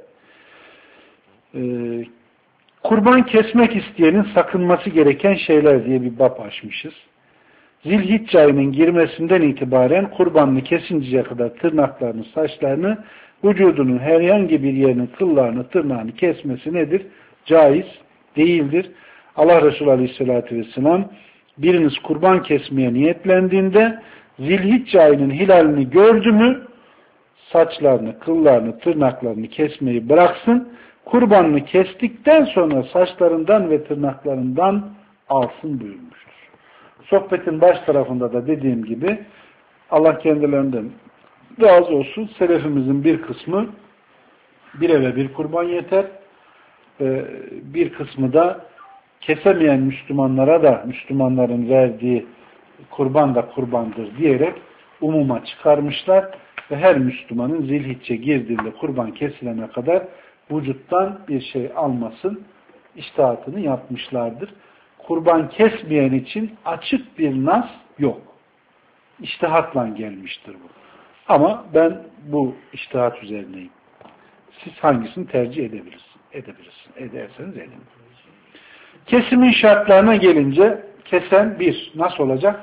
Ee, kurban kesmek isteyenin sakınması gereken şeyler diye bir bab açmışız. Zilhicce ayının girmesinden itibaren kurbanını kesinceye kadar tırnaklarını, saçlarını, vücudunun herhangi bir yerini, kıllarını, tırnağını kesmesi nedir? Caiz değildir. Allah Resulü Aleyhisselatü Vesselam biriniz kurban kesmeye niyetlendiğinde Zilhicce ayının hilalini gördü mü saçlarını, kıllarını, tırnaklarını kesmeyi bıraksın. Kurbanını kestikten sonra saçlarından ve tırnaklarından alsın buyurmuştur. Sohbetin baş tarafında da dediğim gibi Allah kendilerinden razı olsun. Selefimizin bir kısmı bir eve bir kurban yeter. Ee, bir kısmı da kesemeyen Müslümanlara da Müslümanların verdiği kurban da kurbandır diyerek umuma çıkarmışlar ve her Müslümanın Zilhicce girdiğinde kurban kesilene kadar vücuttan bir şey almasın içtihatını yapmışlardır. Kurban kesmeyen için açık bir nas yok. İçtihatla gelmiştir bu. Ama ben bu içtihat üzerineyim. Siz hangisini tercih edebilirsiniz? Edebilirsiniz. Ederseniz edin. Kesimin şartlarına gelince kesen bir, nasıl olacak?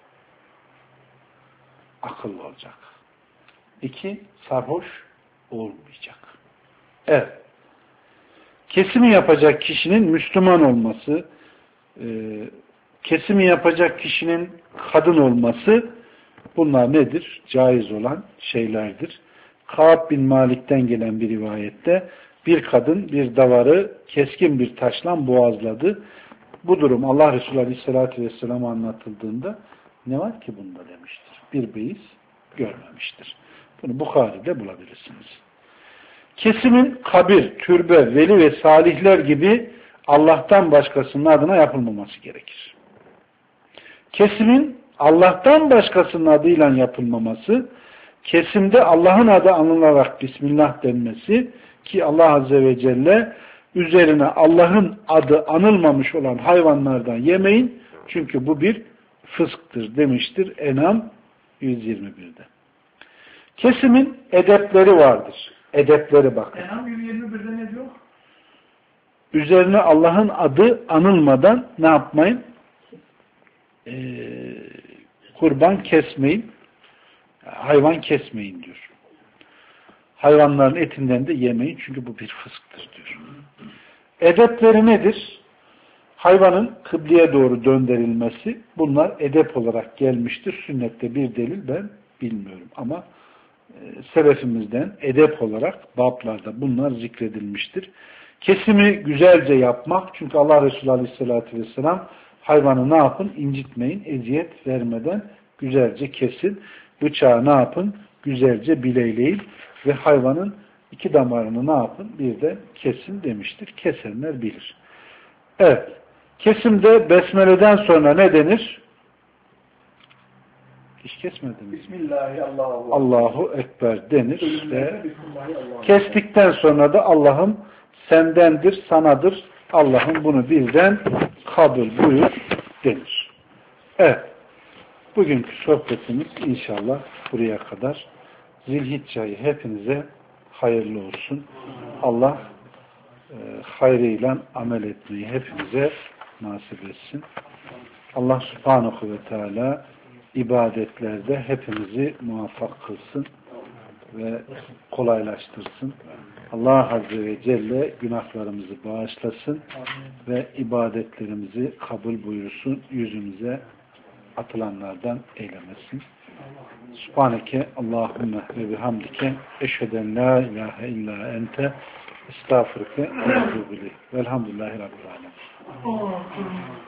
Akıllı olacak. İki, sarhoş olmayacak. Evet. Kesimi yapacak kişinin Müslüman olması, e, kesimi yapacak kişinin kadın olması, bunlar nedir? Caiz olan şeylerdir. Kâb bin Malik'ten gelen bir rivayette bir kadın bir davarı keskin bir taşla boğazladı. Bu durum Allah Resulü Aleyhisselatü Vesselam'a anlatıldığında ne var ki bunda demiştir. Bir beis görmemiştir. Bunu Bukhari'de bulabilirsiniz. Kesimin kabir, türbe, veli ve salihler gibi Allah'tan başkasının adına yapılmaması gerekir. Kesimin Allah'tan başkasının adıyla yapılmaması, kesimde Allah'ın adı anılarak Bismillah denmesi ki Allah Azze ve Celle üzerine Allah'ın adı anılmamış olan hayvanlardan yemeyin çünkü bu bir fısktır demiştir En'am yüz yirmi bir'de. Kesimin edepleri vardır. Edepleri bakın. En'am yüz yirmi bir'de ne diyor? Üzerine Allah'ın adı anılmadan ne yapmayın? Ee, kurban kesmeyin. Hayvan kesmeyin diyor. Hayvanların etinden de yemeyin çünkü bu bir fısktır diyor. Edepleri nedir? Hayvanın kıbleye doğru döndürülmesi, bunlar edep olarak gelmiştir. Sünnette bir delil ben bilmiyorum ama e, selefimizden edep olarak bablarda bunlar zikredilmiştir. Kesimi güzelce yapmak, çünkü Allah Resulü Aleyhisselatü Vesselam hayvanı ne yapın? İncitmeyin, eziyet vermeden güzelce kesin. Bıçağı ne yapın? Güzelce bileyleyin ve hayvanın iki damarını ne yapın? Bir de kesin demiştir. Kesenler bilir. Evet. Kesimde besmeleden sonra ne denir? Hiç kesmediniz. Bismillahirrahmanirrahim. Allahu Ekber denir ve kestikten sonra da Allah'ım sendendir, sanadır. Allah'ım bunu bizden kabul buyur denir. Evet. Bugünkü sohbetimiz inşallah buraya kadar. Zilhicce ayı hepinize hayırlı olsun. Allah e, hayrıyla amel etmeyi hepimize nasip etsin. Allah Subhanahu ve Teala ibadetlerde hepimizi muvaffak kılsın ve kolaylaştırsın. Allah Azze ve Celle günahlarımızı bağışlasın ve ibadetlerimizi kabul buyursun, yüzümüze atılanlardan eylemesin. Subhaneke Allahümme ve bihamdike eşheden la ilahe illa ente estağfurke ve etûbü ileyk. Velhamdülillahi Rabbil alemin.